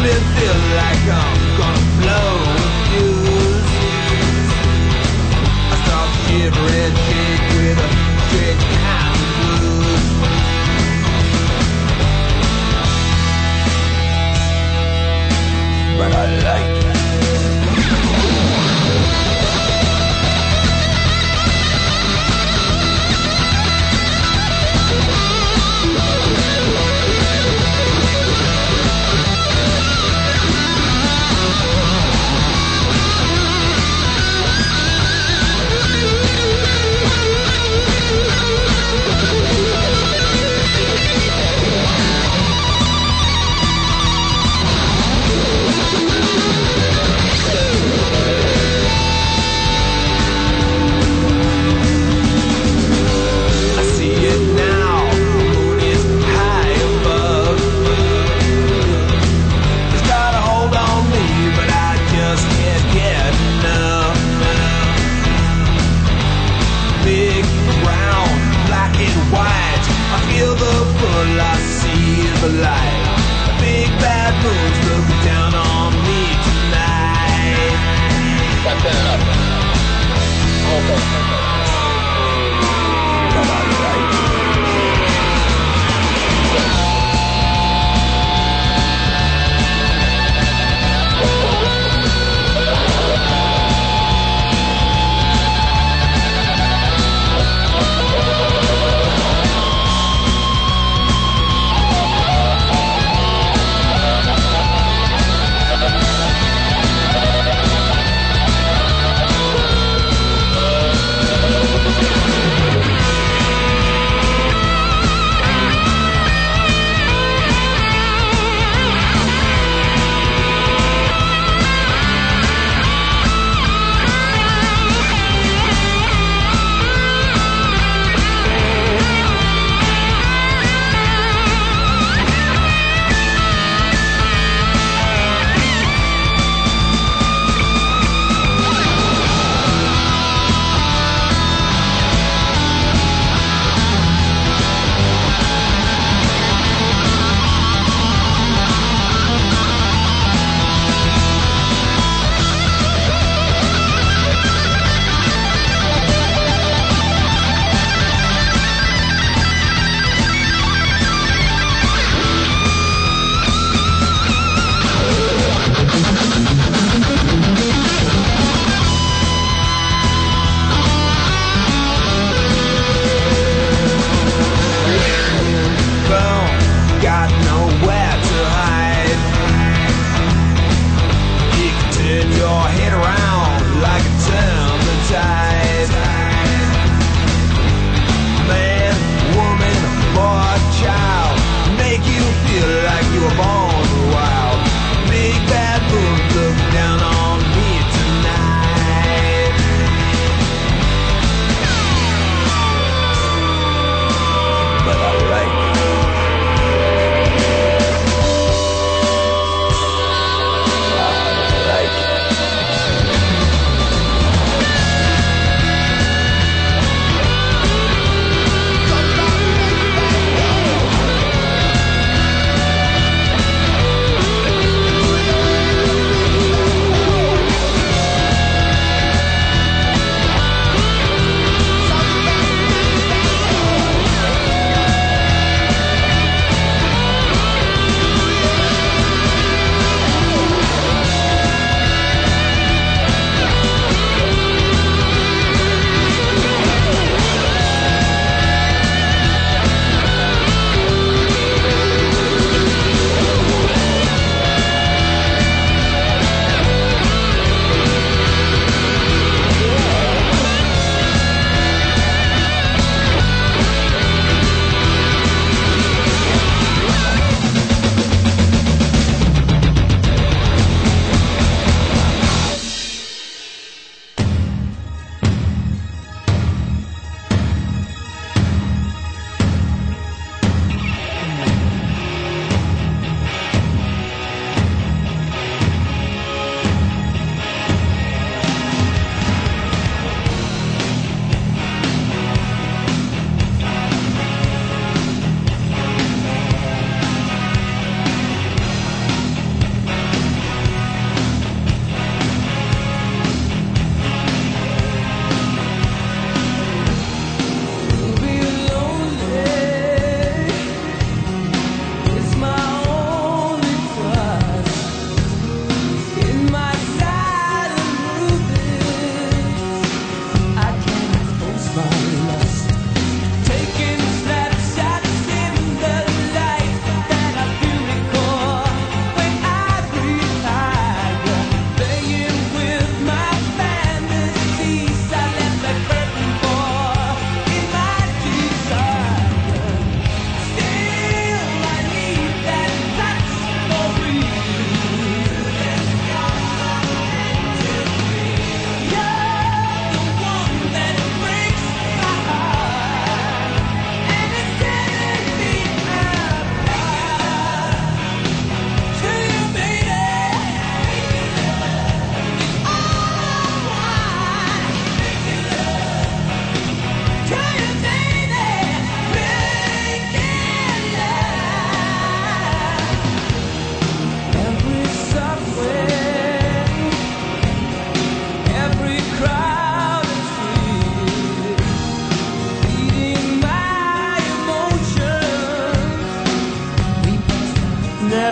me feel like I'm gonna blow a fuse. I start shivering, shake with a strange kind of blues. But I like it.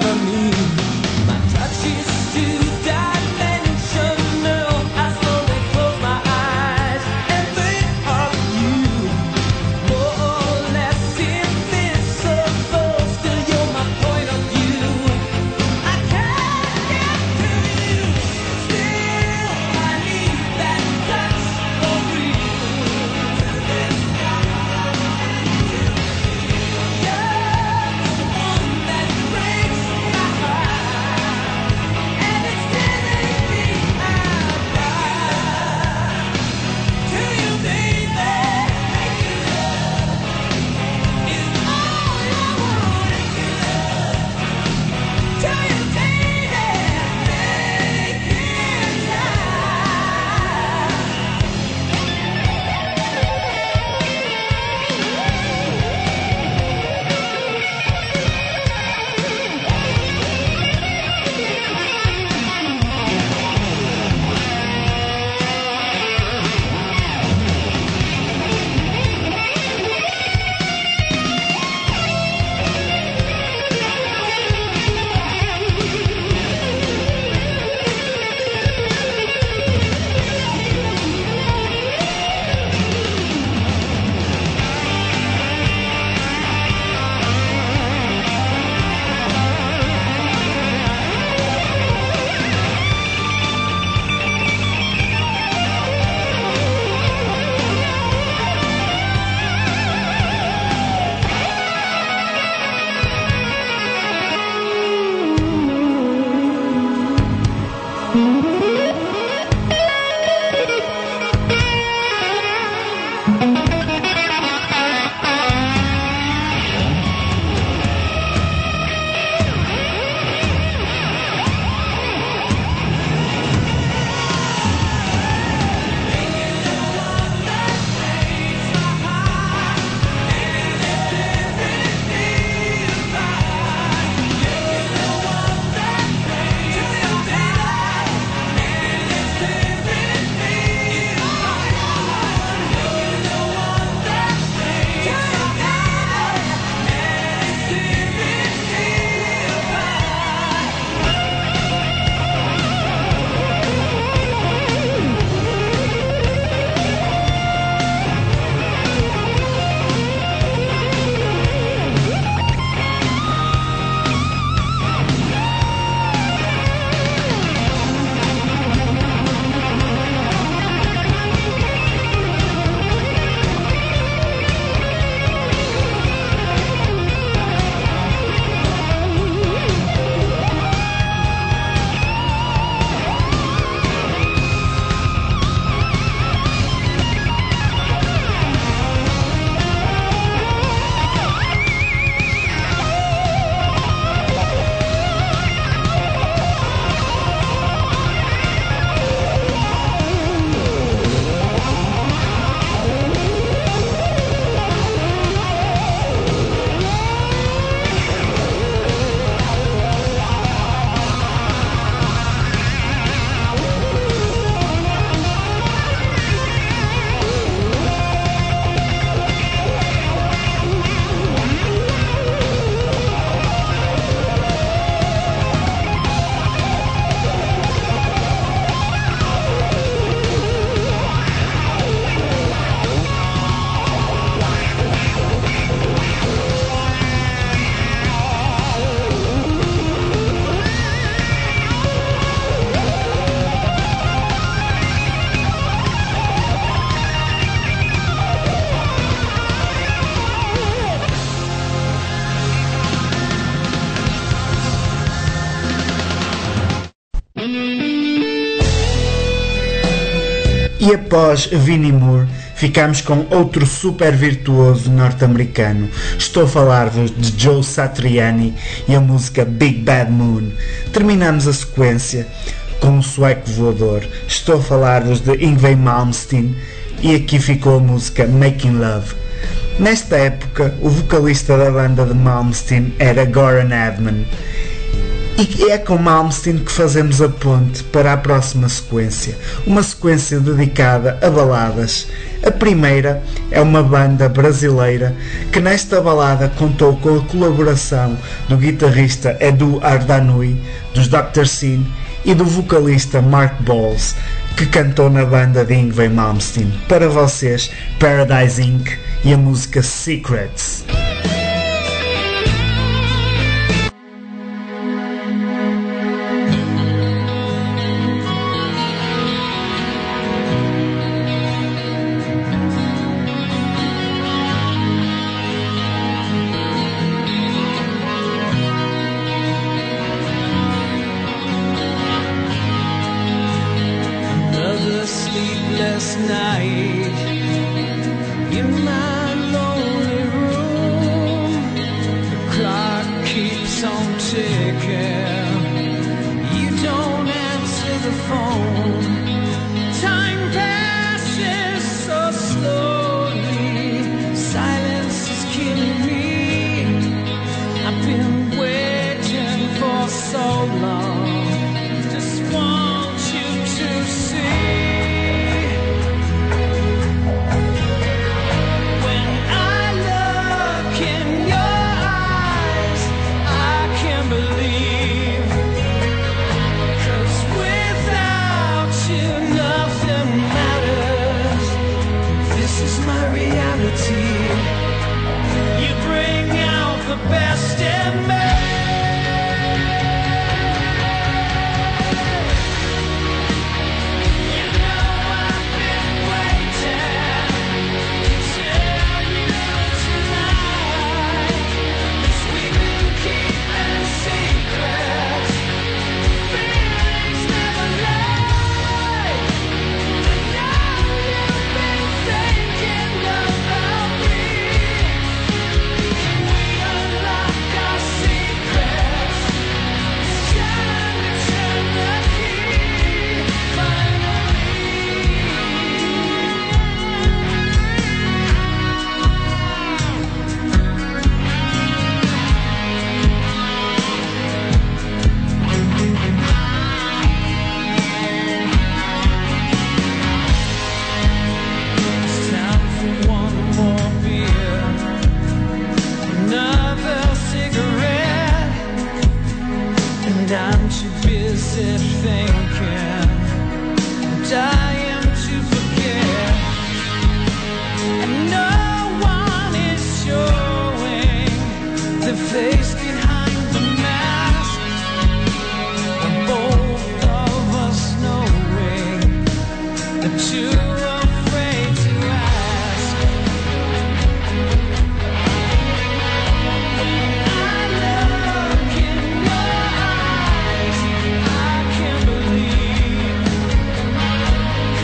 ever mean. My touch is too dimensional. I slowly close my eyes and think of you. More or less invisible, still you're my point of view. I can't get to you. Still I need that touch for real. E após Vinnie Moore, ficamos com outro super virtuoso norte-americano. Estou a falar-vos de Joe Satriani e a música Big Bad Moon. Terminamos a sequência com um sueco voador. Estou a falar-vos de Yngwie Malmsteen e aqui ficou a música Making Love. Nesta época, o vocalista da banda de Malmsteen era Goran Edman E é com Malmsteen que fazemos a ponte para a próxima sequência, uma sequência dedicada a baladas. A primeira é uma banda brasileira que nesta balada contou com a colaboração do guitarrista Edu Ardanui, dos Dr. Sin, e do vocalista Mark Balls, que cantou na banda de Yngwie Malmsteen. Para vocês, Paradise Inc. e a música Secrets. Another sleepless night in my lonely room. The clock keeps on ticking. You don't answer the phone. Time passes so slowly. Silence is killing me. I've been waiting for so long. Just want you to see. When I look in your eyes, I can't believe. 'Cause without you, nothing matters. This is my reality. You bring out the best in me. You know I've been waiting to tell you tonight. 'Cause we've been keeping secrets. Feelings never lie. And now you've been thinking about me. Can we unlock our secrets? It's time to turn the key. Finally. It's time for one more beer, another cigarette, and I'm too busy thinking, dying to forget, and no one is showing the face behind the mask. Both of us knowing, but too afraid to ask. When I look in your eyes, I can't believe.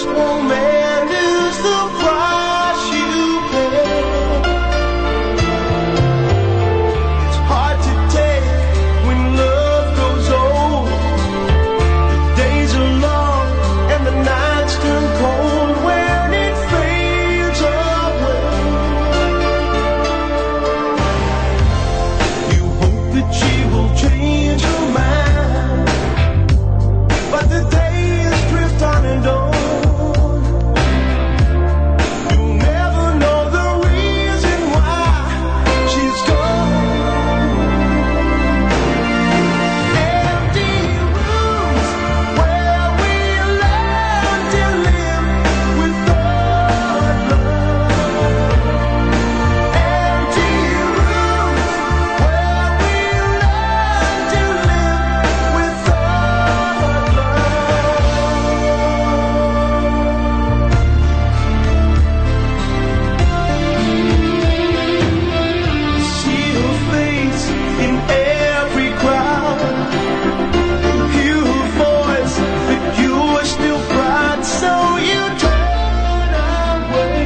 Oh man, is the price you pay. It's hard to take when love goes old. The days are long and the nights turn cold when it fades away. You hope that she will change her mind, but the days drift on and on. You'll never know the reason why she's gone. Empty rooms where we learn to live without love. Empty rooms where we learn to live without love. See her face in every crowd. Hear her voice, but you are still proud, so you turn away.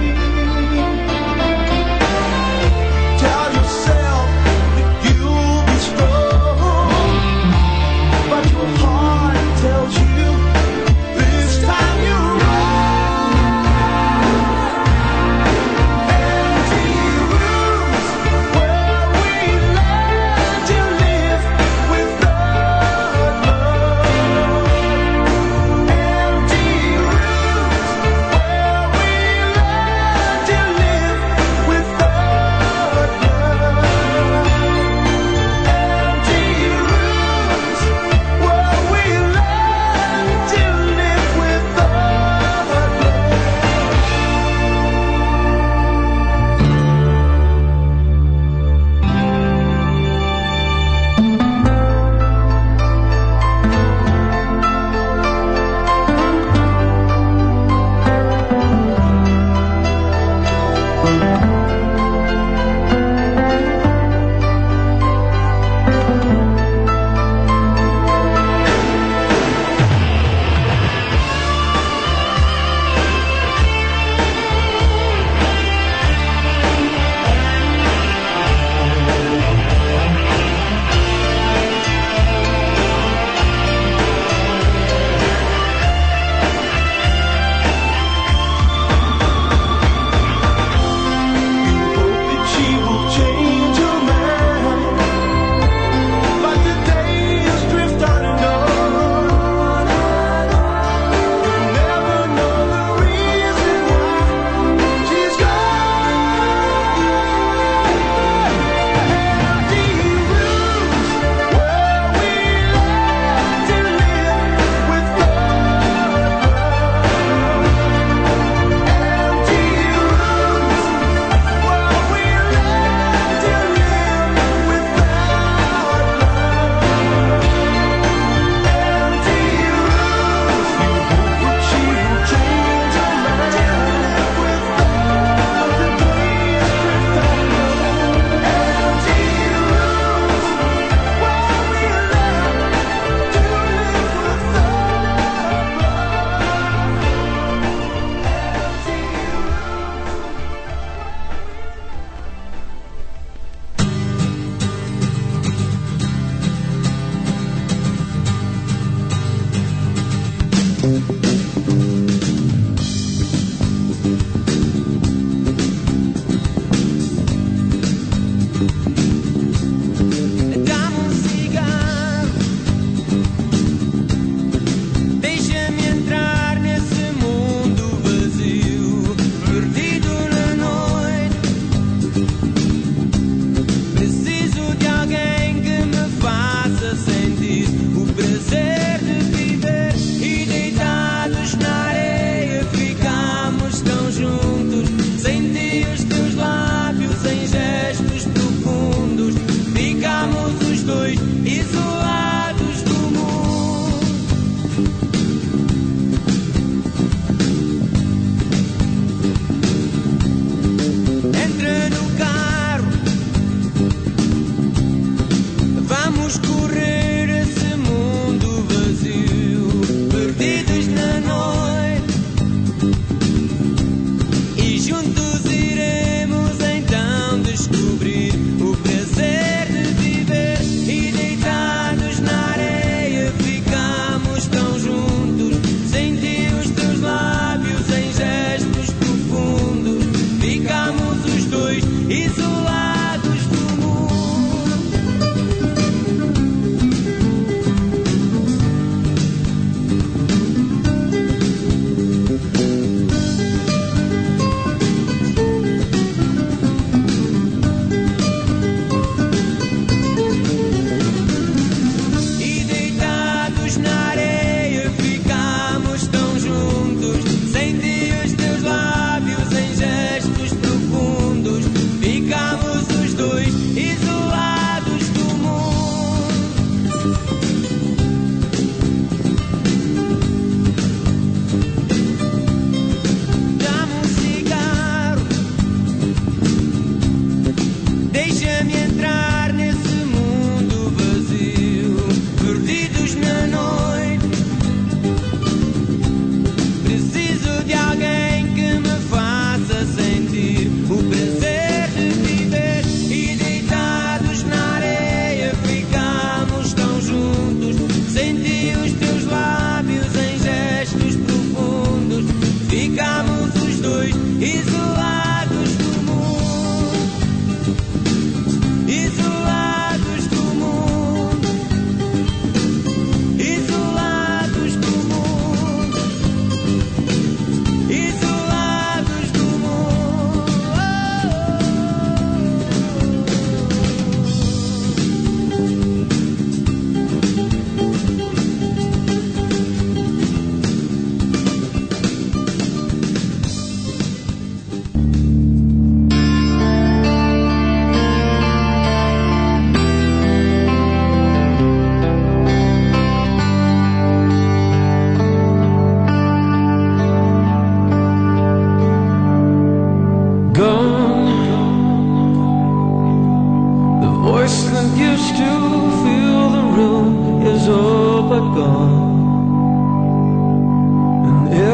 Tell yourself that you'll be strong, but your heart tells you this time you're wrong. Empty rooms where we learn to live without love. Empty rooms where we learn to live without love. Empty rooms where we learn to live without Dá-me um cigarro, deixa-me entrar nesse mundo vazio, perdido na noite. Preciso de alguém que me faça sentir o prazer de viver e deitar de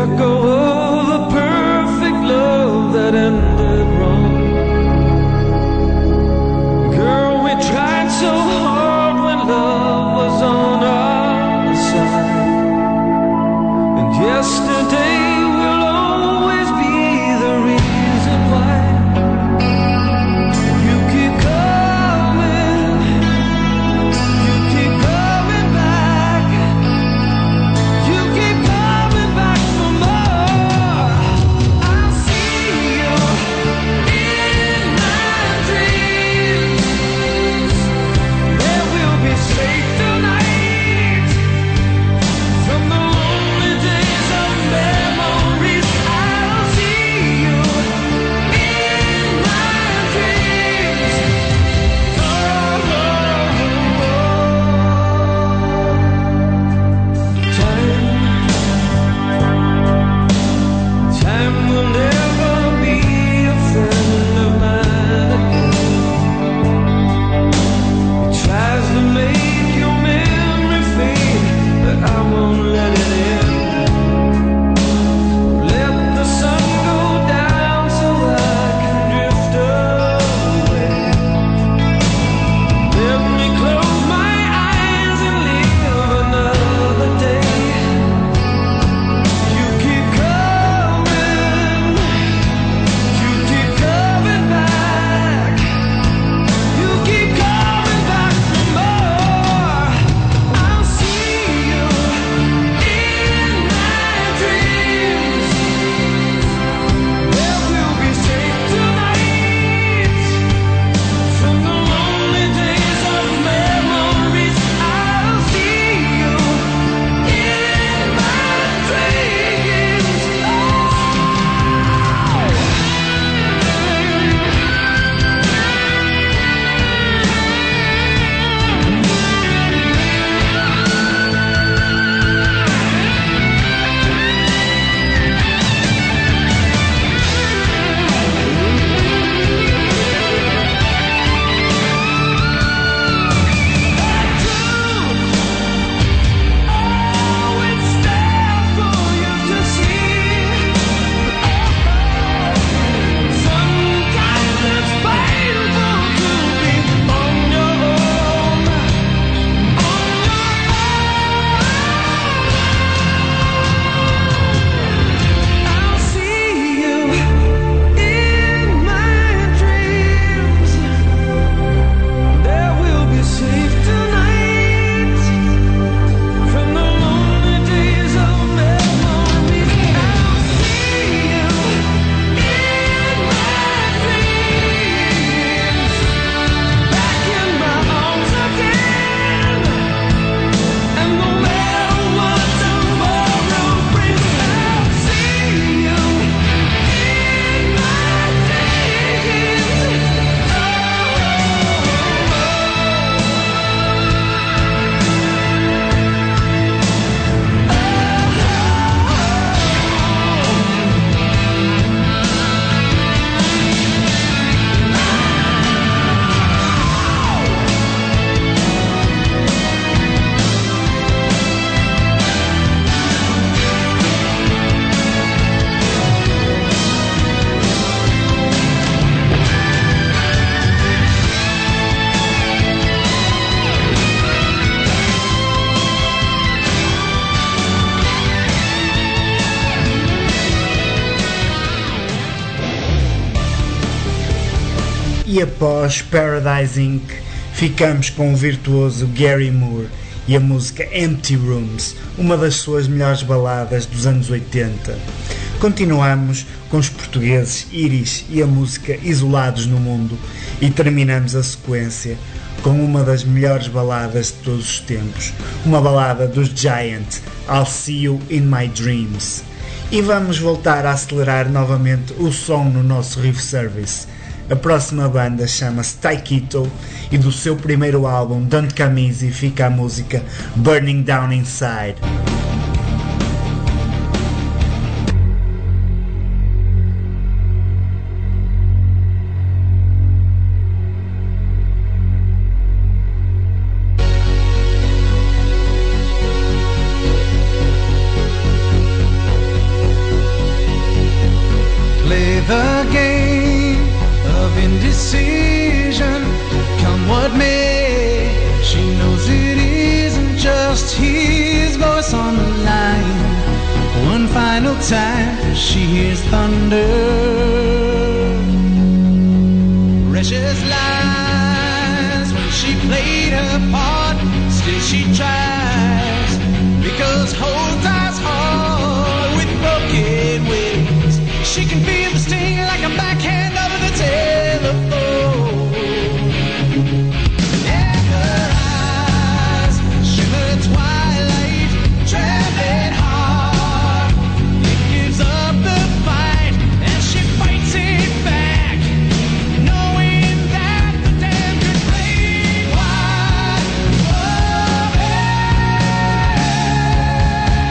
echo of a perfect love that ended wrong. Girl, we tried so hard when love was on our side, and yesterday will always be the reason why. You keep coming, you keep coming back, you keep coming back for more. I'll see you in my dreams. There will be safe tonight from the lonely days of memories. I'll see you in my dreams. Time will never be a friend of mine again. It tries to make your memory fade, but I won't let it in. Let the sun go down so I can drift away. Let me close my eyes and live another day. You keep coming, you keep coming back, you keep coming back for more. I'll see you in my dreams. There will be safe tonight from the lonely days of memories. I'll see you in my dreams. Oh, it's there for you to see. Sometimes it's painful to be on your own, I'll see you in my dreams. There will be safe tonight from the lonely days of memories. I'll see you in my dreams, back in my arms again. And no matter what tomorrow brings, I'll see you in my dreams. E após Paradise Inc., ficamos com o virtuoso Gary Moore e a música Empty Rooms, uma das suas melhores baladas dos anos 80. Continuamos com os portugueses Iris e a música Isolados no Mundo e terminamos a sequência com uma das melhores baladas de todos os tempos, uma balada dos Giant, I'll See You in My Dreams. E vamos voltar a acelerar novamente o som no nosso Riff Service. A próxima banda chama-se Taikito e do seu primeiro álbum Don't Come Easy fica a música Burning Down Inside. the game of indecision. Come what may, she knows it isn't just his voice on the line. One final time she hears thunder. Precious lies when she played her part. Still she tries, because hope dies hard with broken wings. She can feel the sting like a backhand over the telephone. And her eyes shimmer twilight, traveling hard. It gives up the fight and she fights it back, knowing that the dam could break wide open.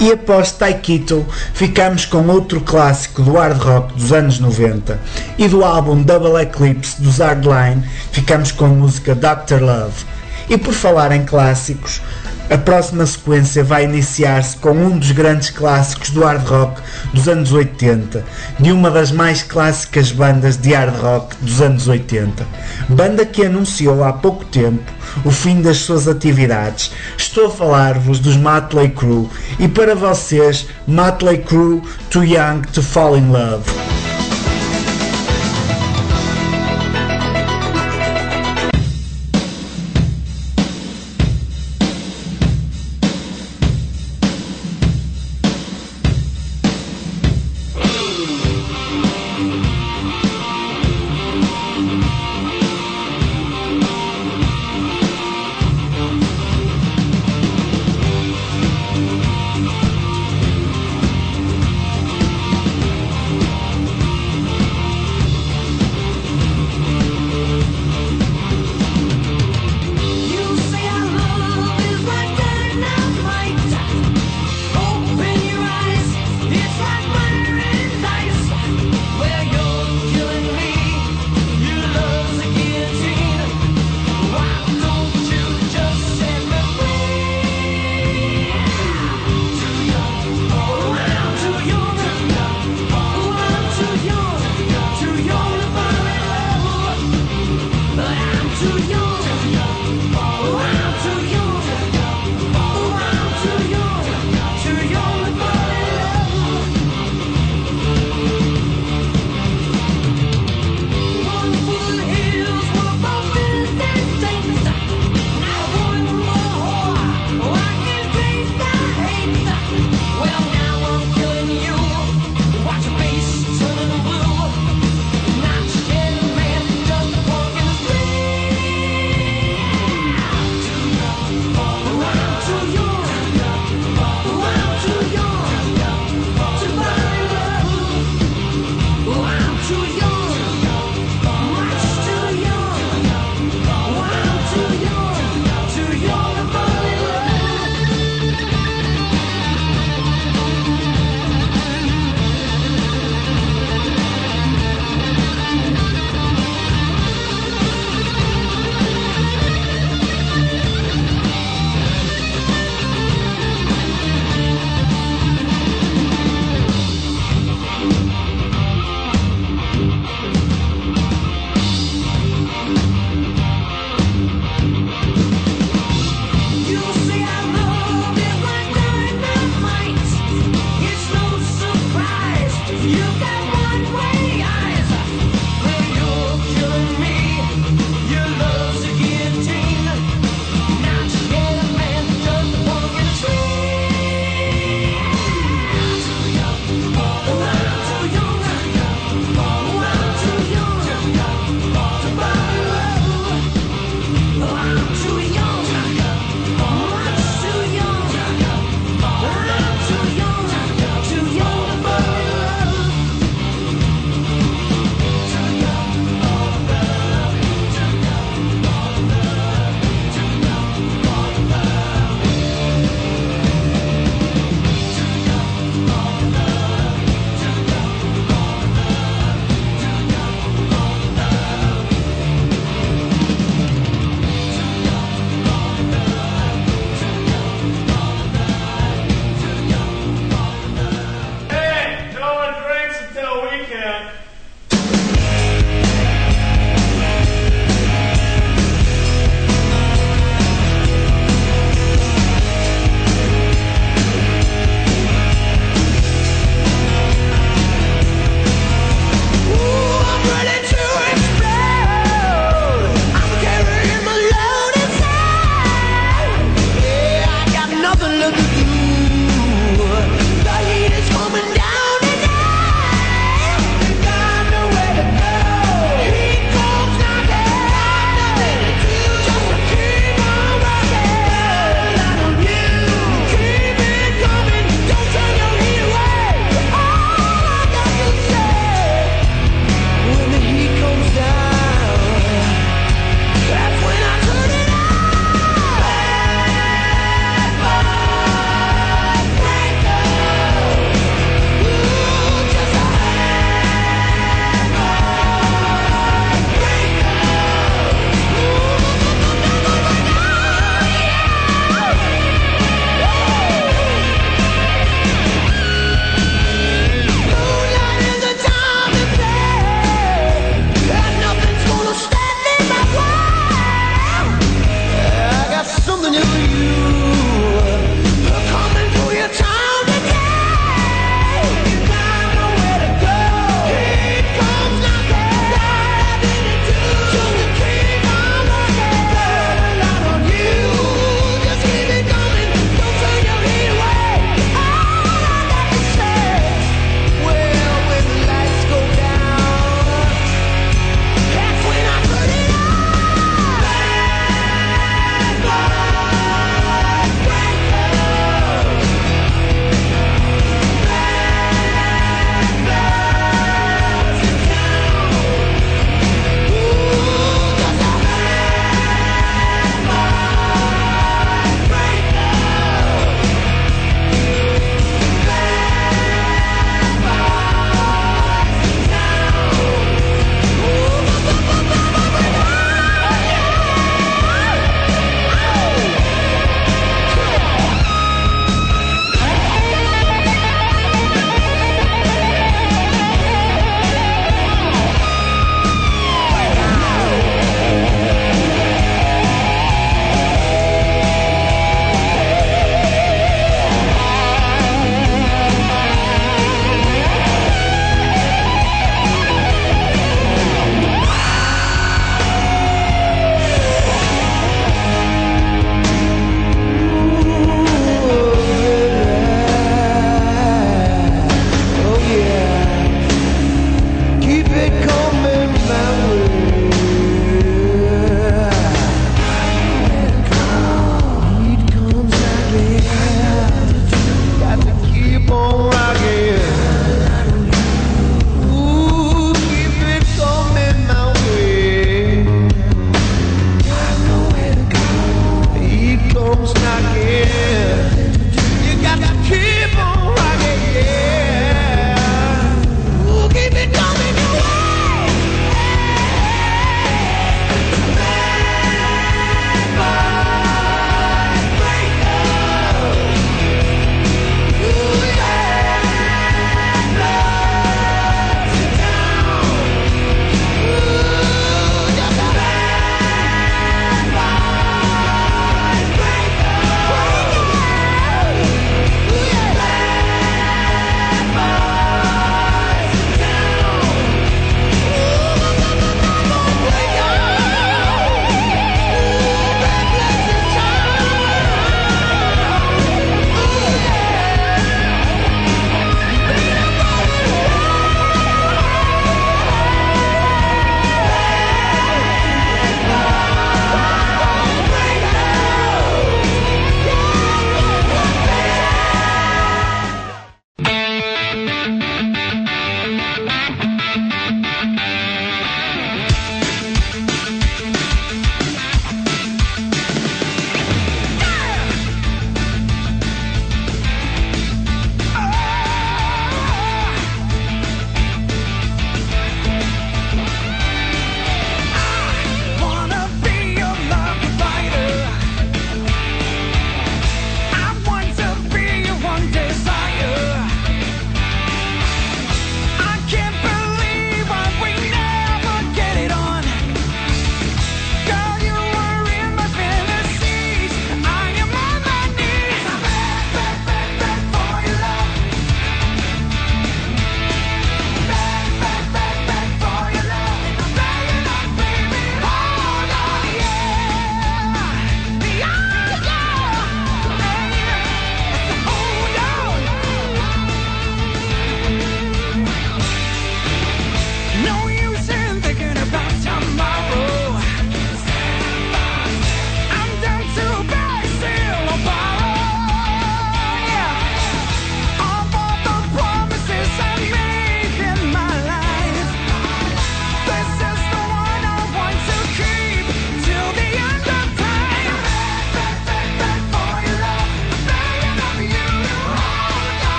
E após Taikito, ficamos com outro clássico do hard rock dos anos 90. E do álbum Double Eclipse dos Hardline, ficamos com a música Dr. Love. E por falar em clássicos, a próxima sequência vai iniciar-se com um dos grandes clássicos do hard rock dos anos 80, de uma das mais clássicas bandas de hard rock dos anos 80, banda que anunciou há pouco tempo o fim das suas atividades. Estou a falar-vos dos Motley Crue, e para vocês, Motley Crue, Too Young to Fall in Love.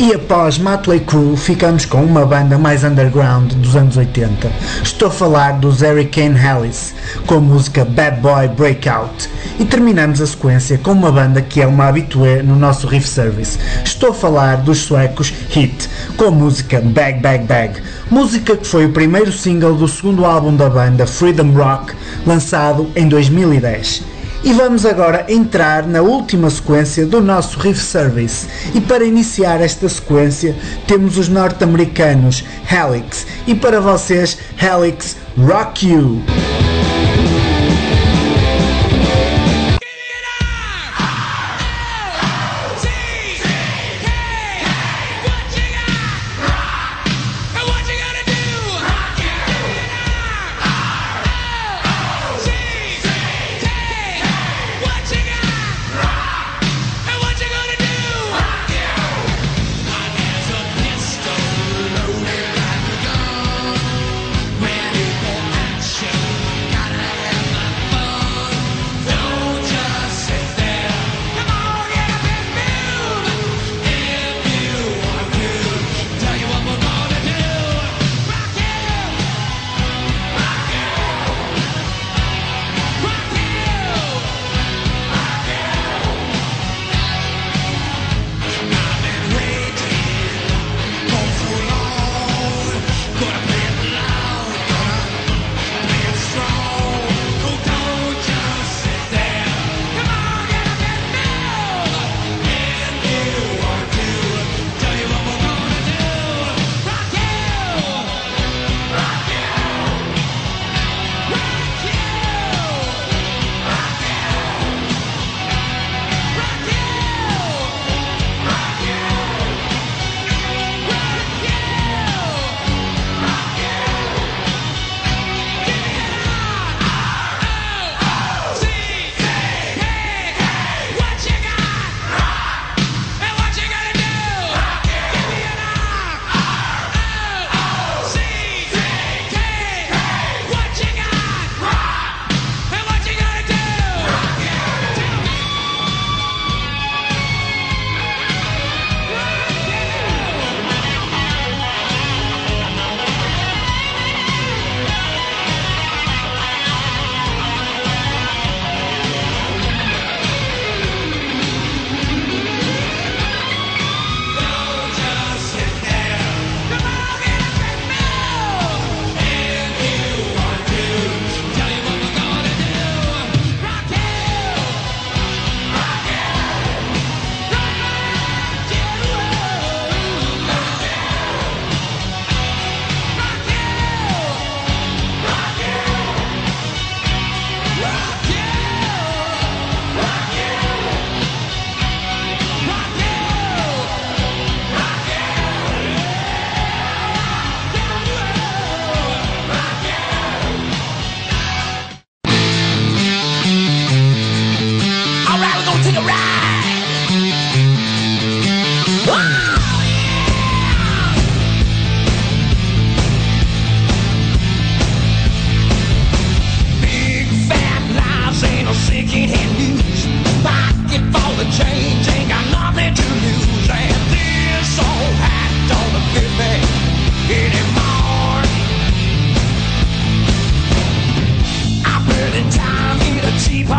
E após Motley Crue ficamos com uma banda mais underground dos anos 80. Estou a falar dos Hurricane Alice, com a música Bad Boy Breakout. E terminamos a sequência com uma banda que é uma habitué no nosso Riff Service. Estou a falar dos suecos Hit, com a música Bag Bag Bag. Música que foi o primeiro single do segundo álbum da banda, Freedom Rock, lançado em 2010. E vamos agora entrar na última sequência do nosso Riff Service. E para iniciar esta sequência temos os norte-americanos Helix. E para vocês, Helix, Rock You!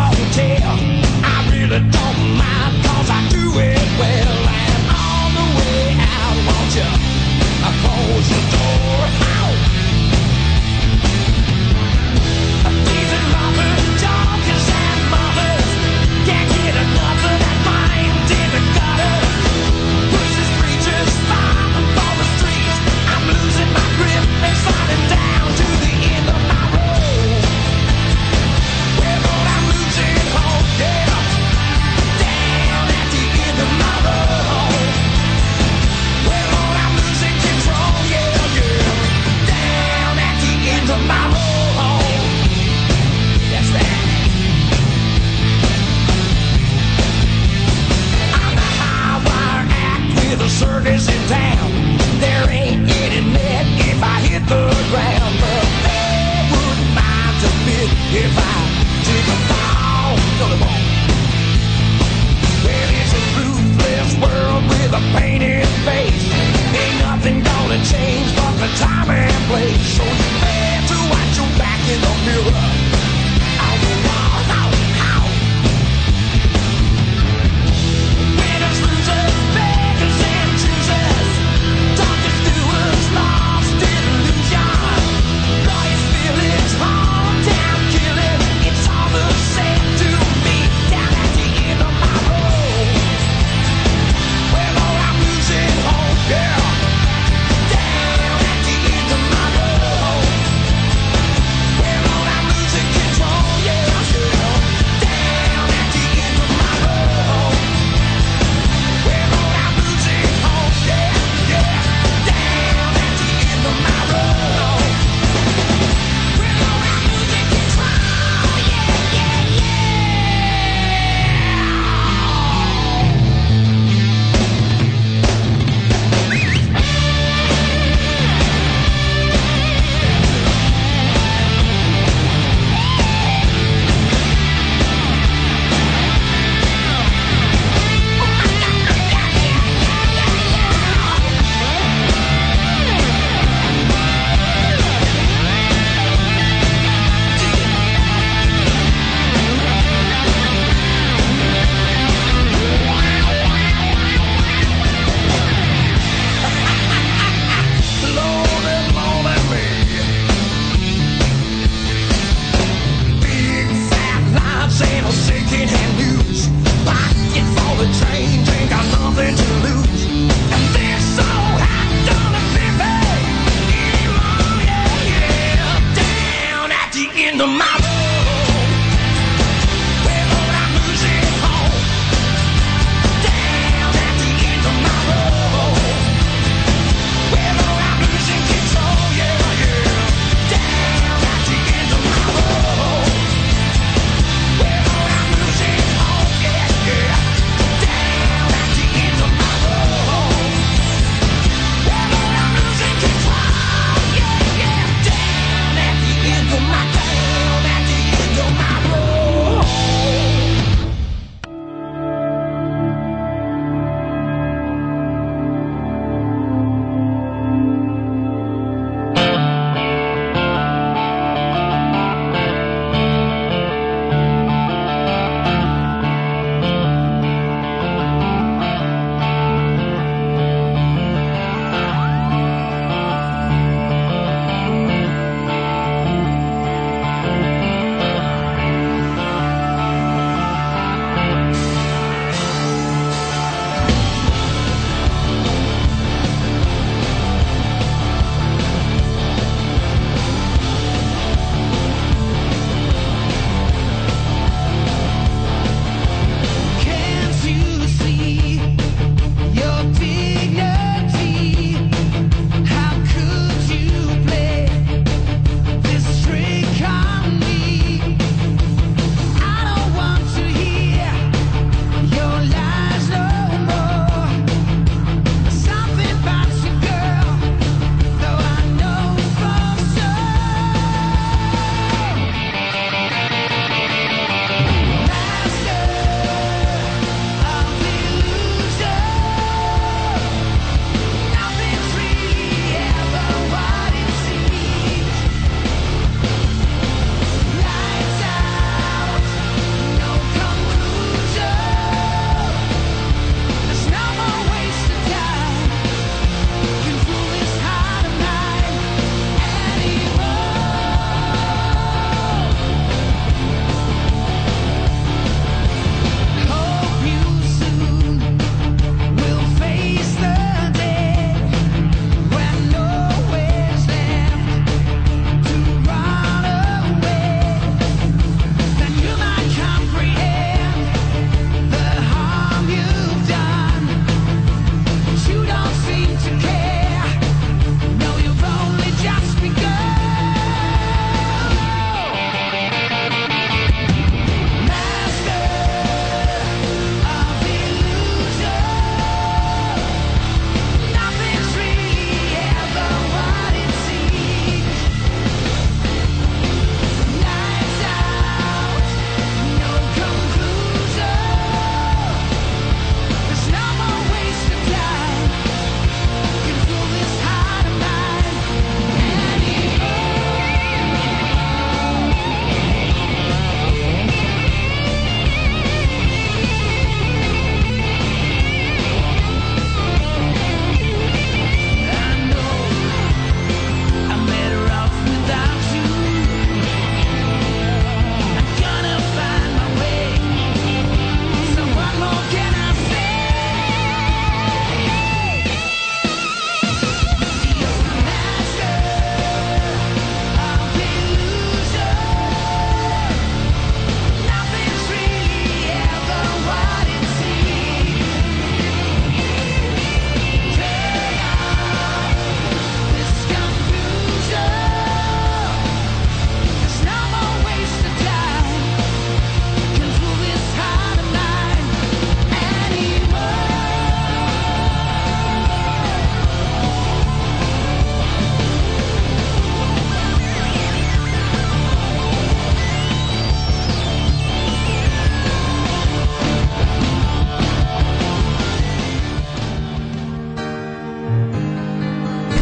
I really don't mind 'cause I do it well, and all the way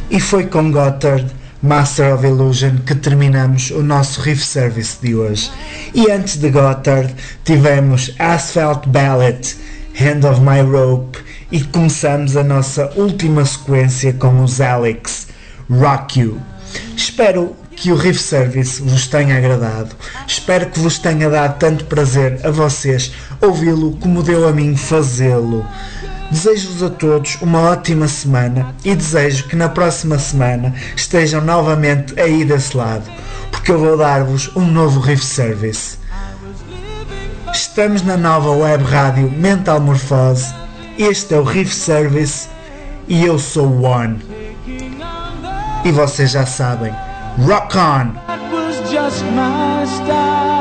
E foi com Gotthard, Master of Illusion, que terminamos o nosso riff service de hoje. E antes de Gotthard tivemos Asphalt Ballet, Hand of My Rope, e começamos a nossa última sequência com os Alex, Rock You. Espero que o riff service vos tenha agradado. Espero que vos tenha dado tanto prazer a vocês ouvi-lo como deu a mim fazê-lo. Desejo-vos a todos uma ótima semana e desejo que na próxima semana estejam novamente aí desse lado, porque eu vou dar-vos um novo riff service. Estamos na nova web rádio Mental Morphose, este é o riff service e eu sou o One. E vocês já sabem, rock on! That was just my style.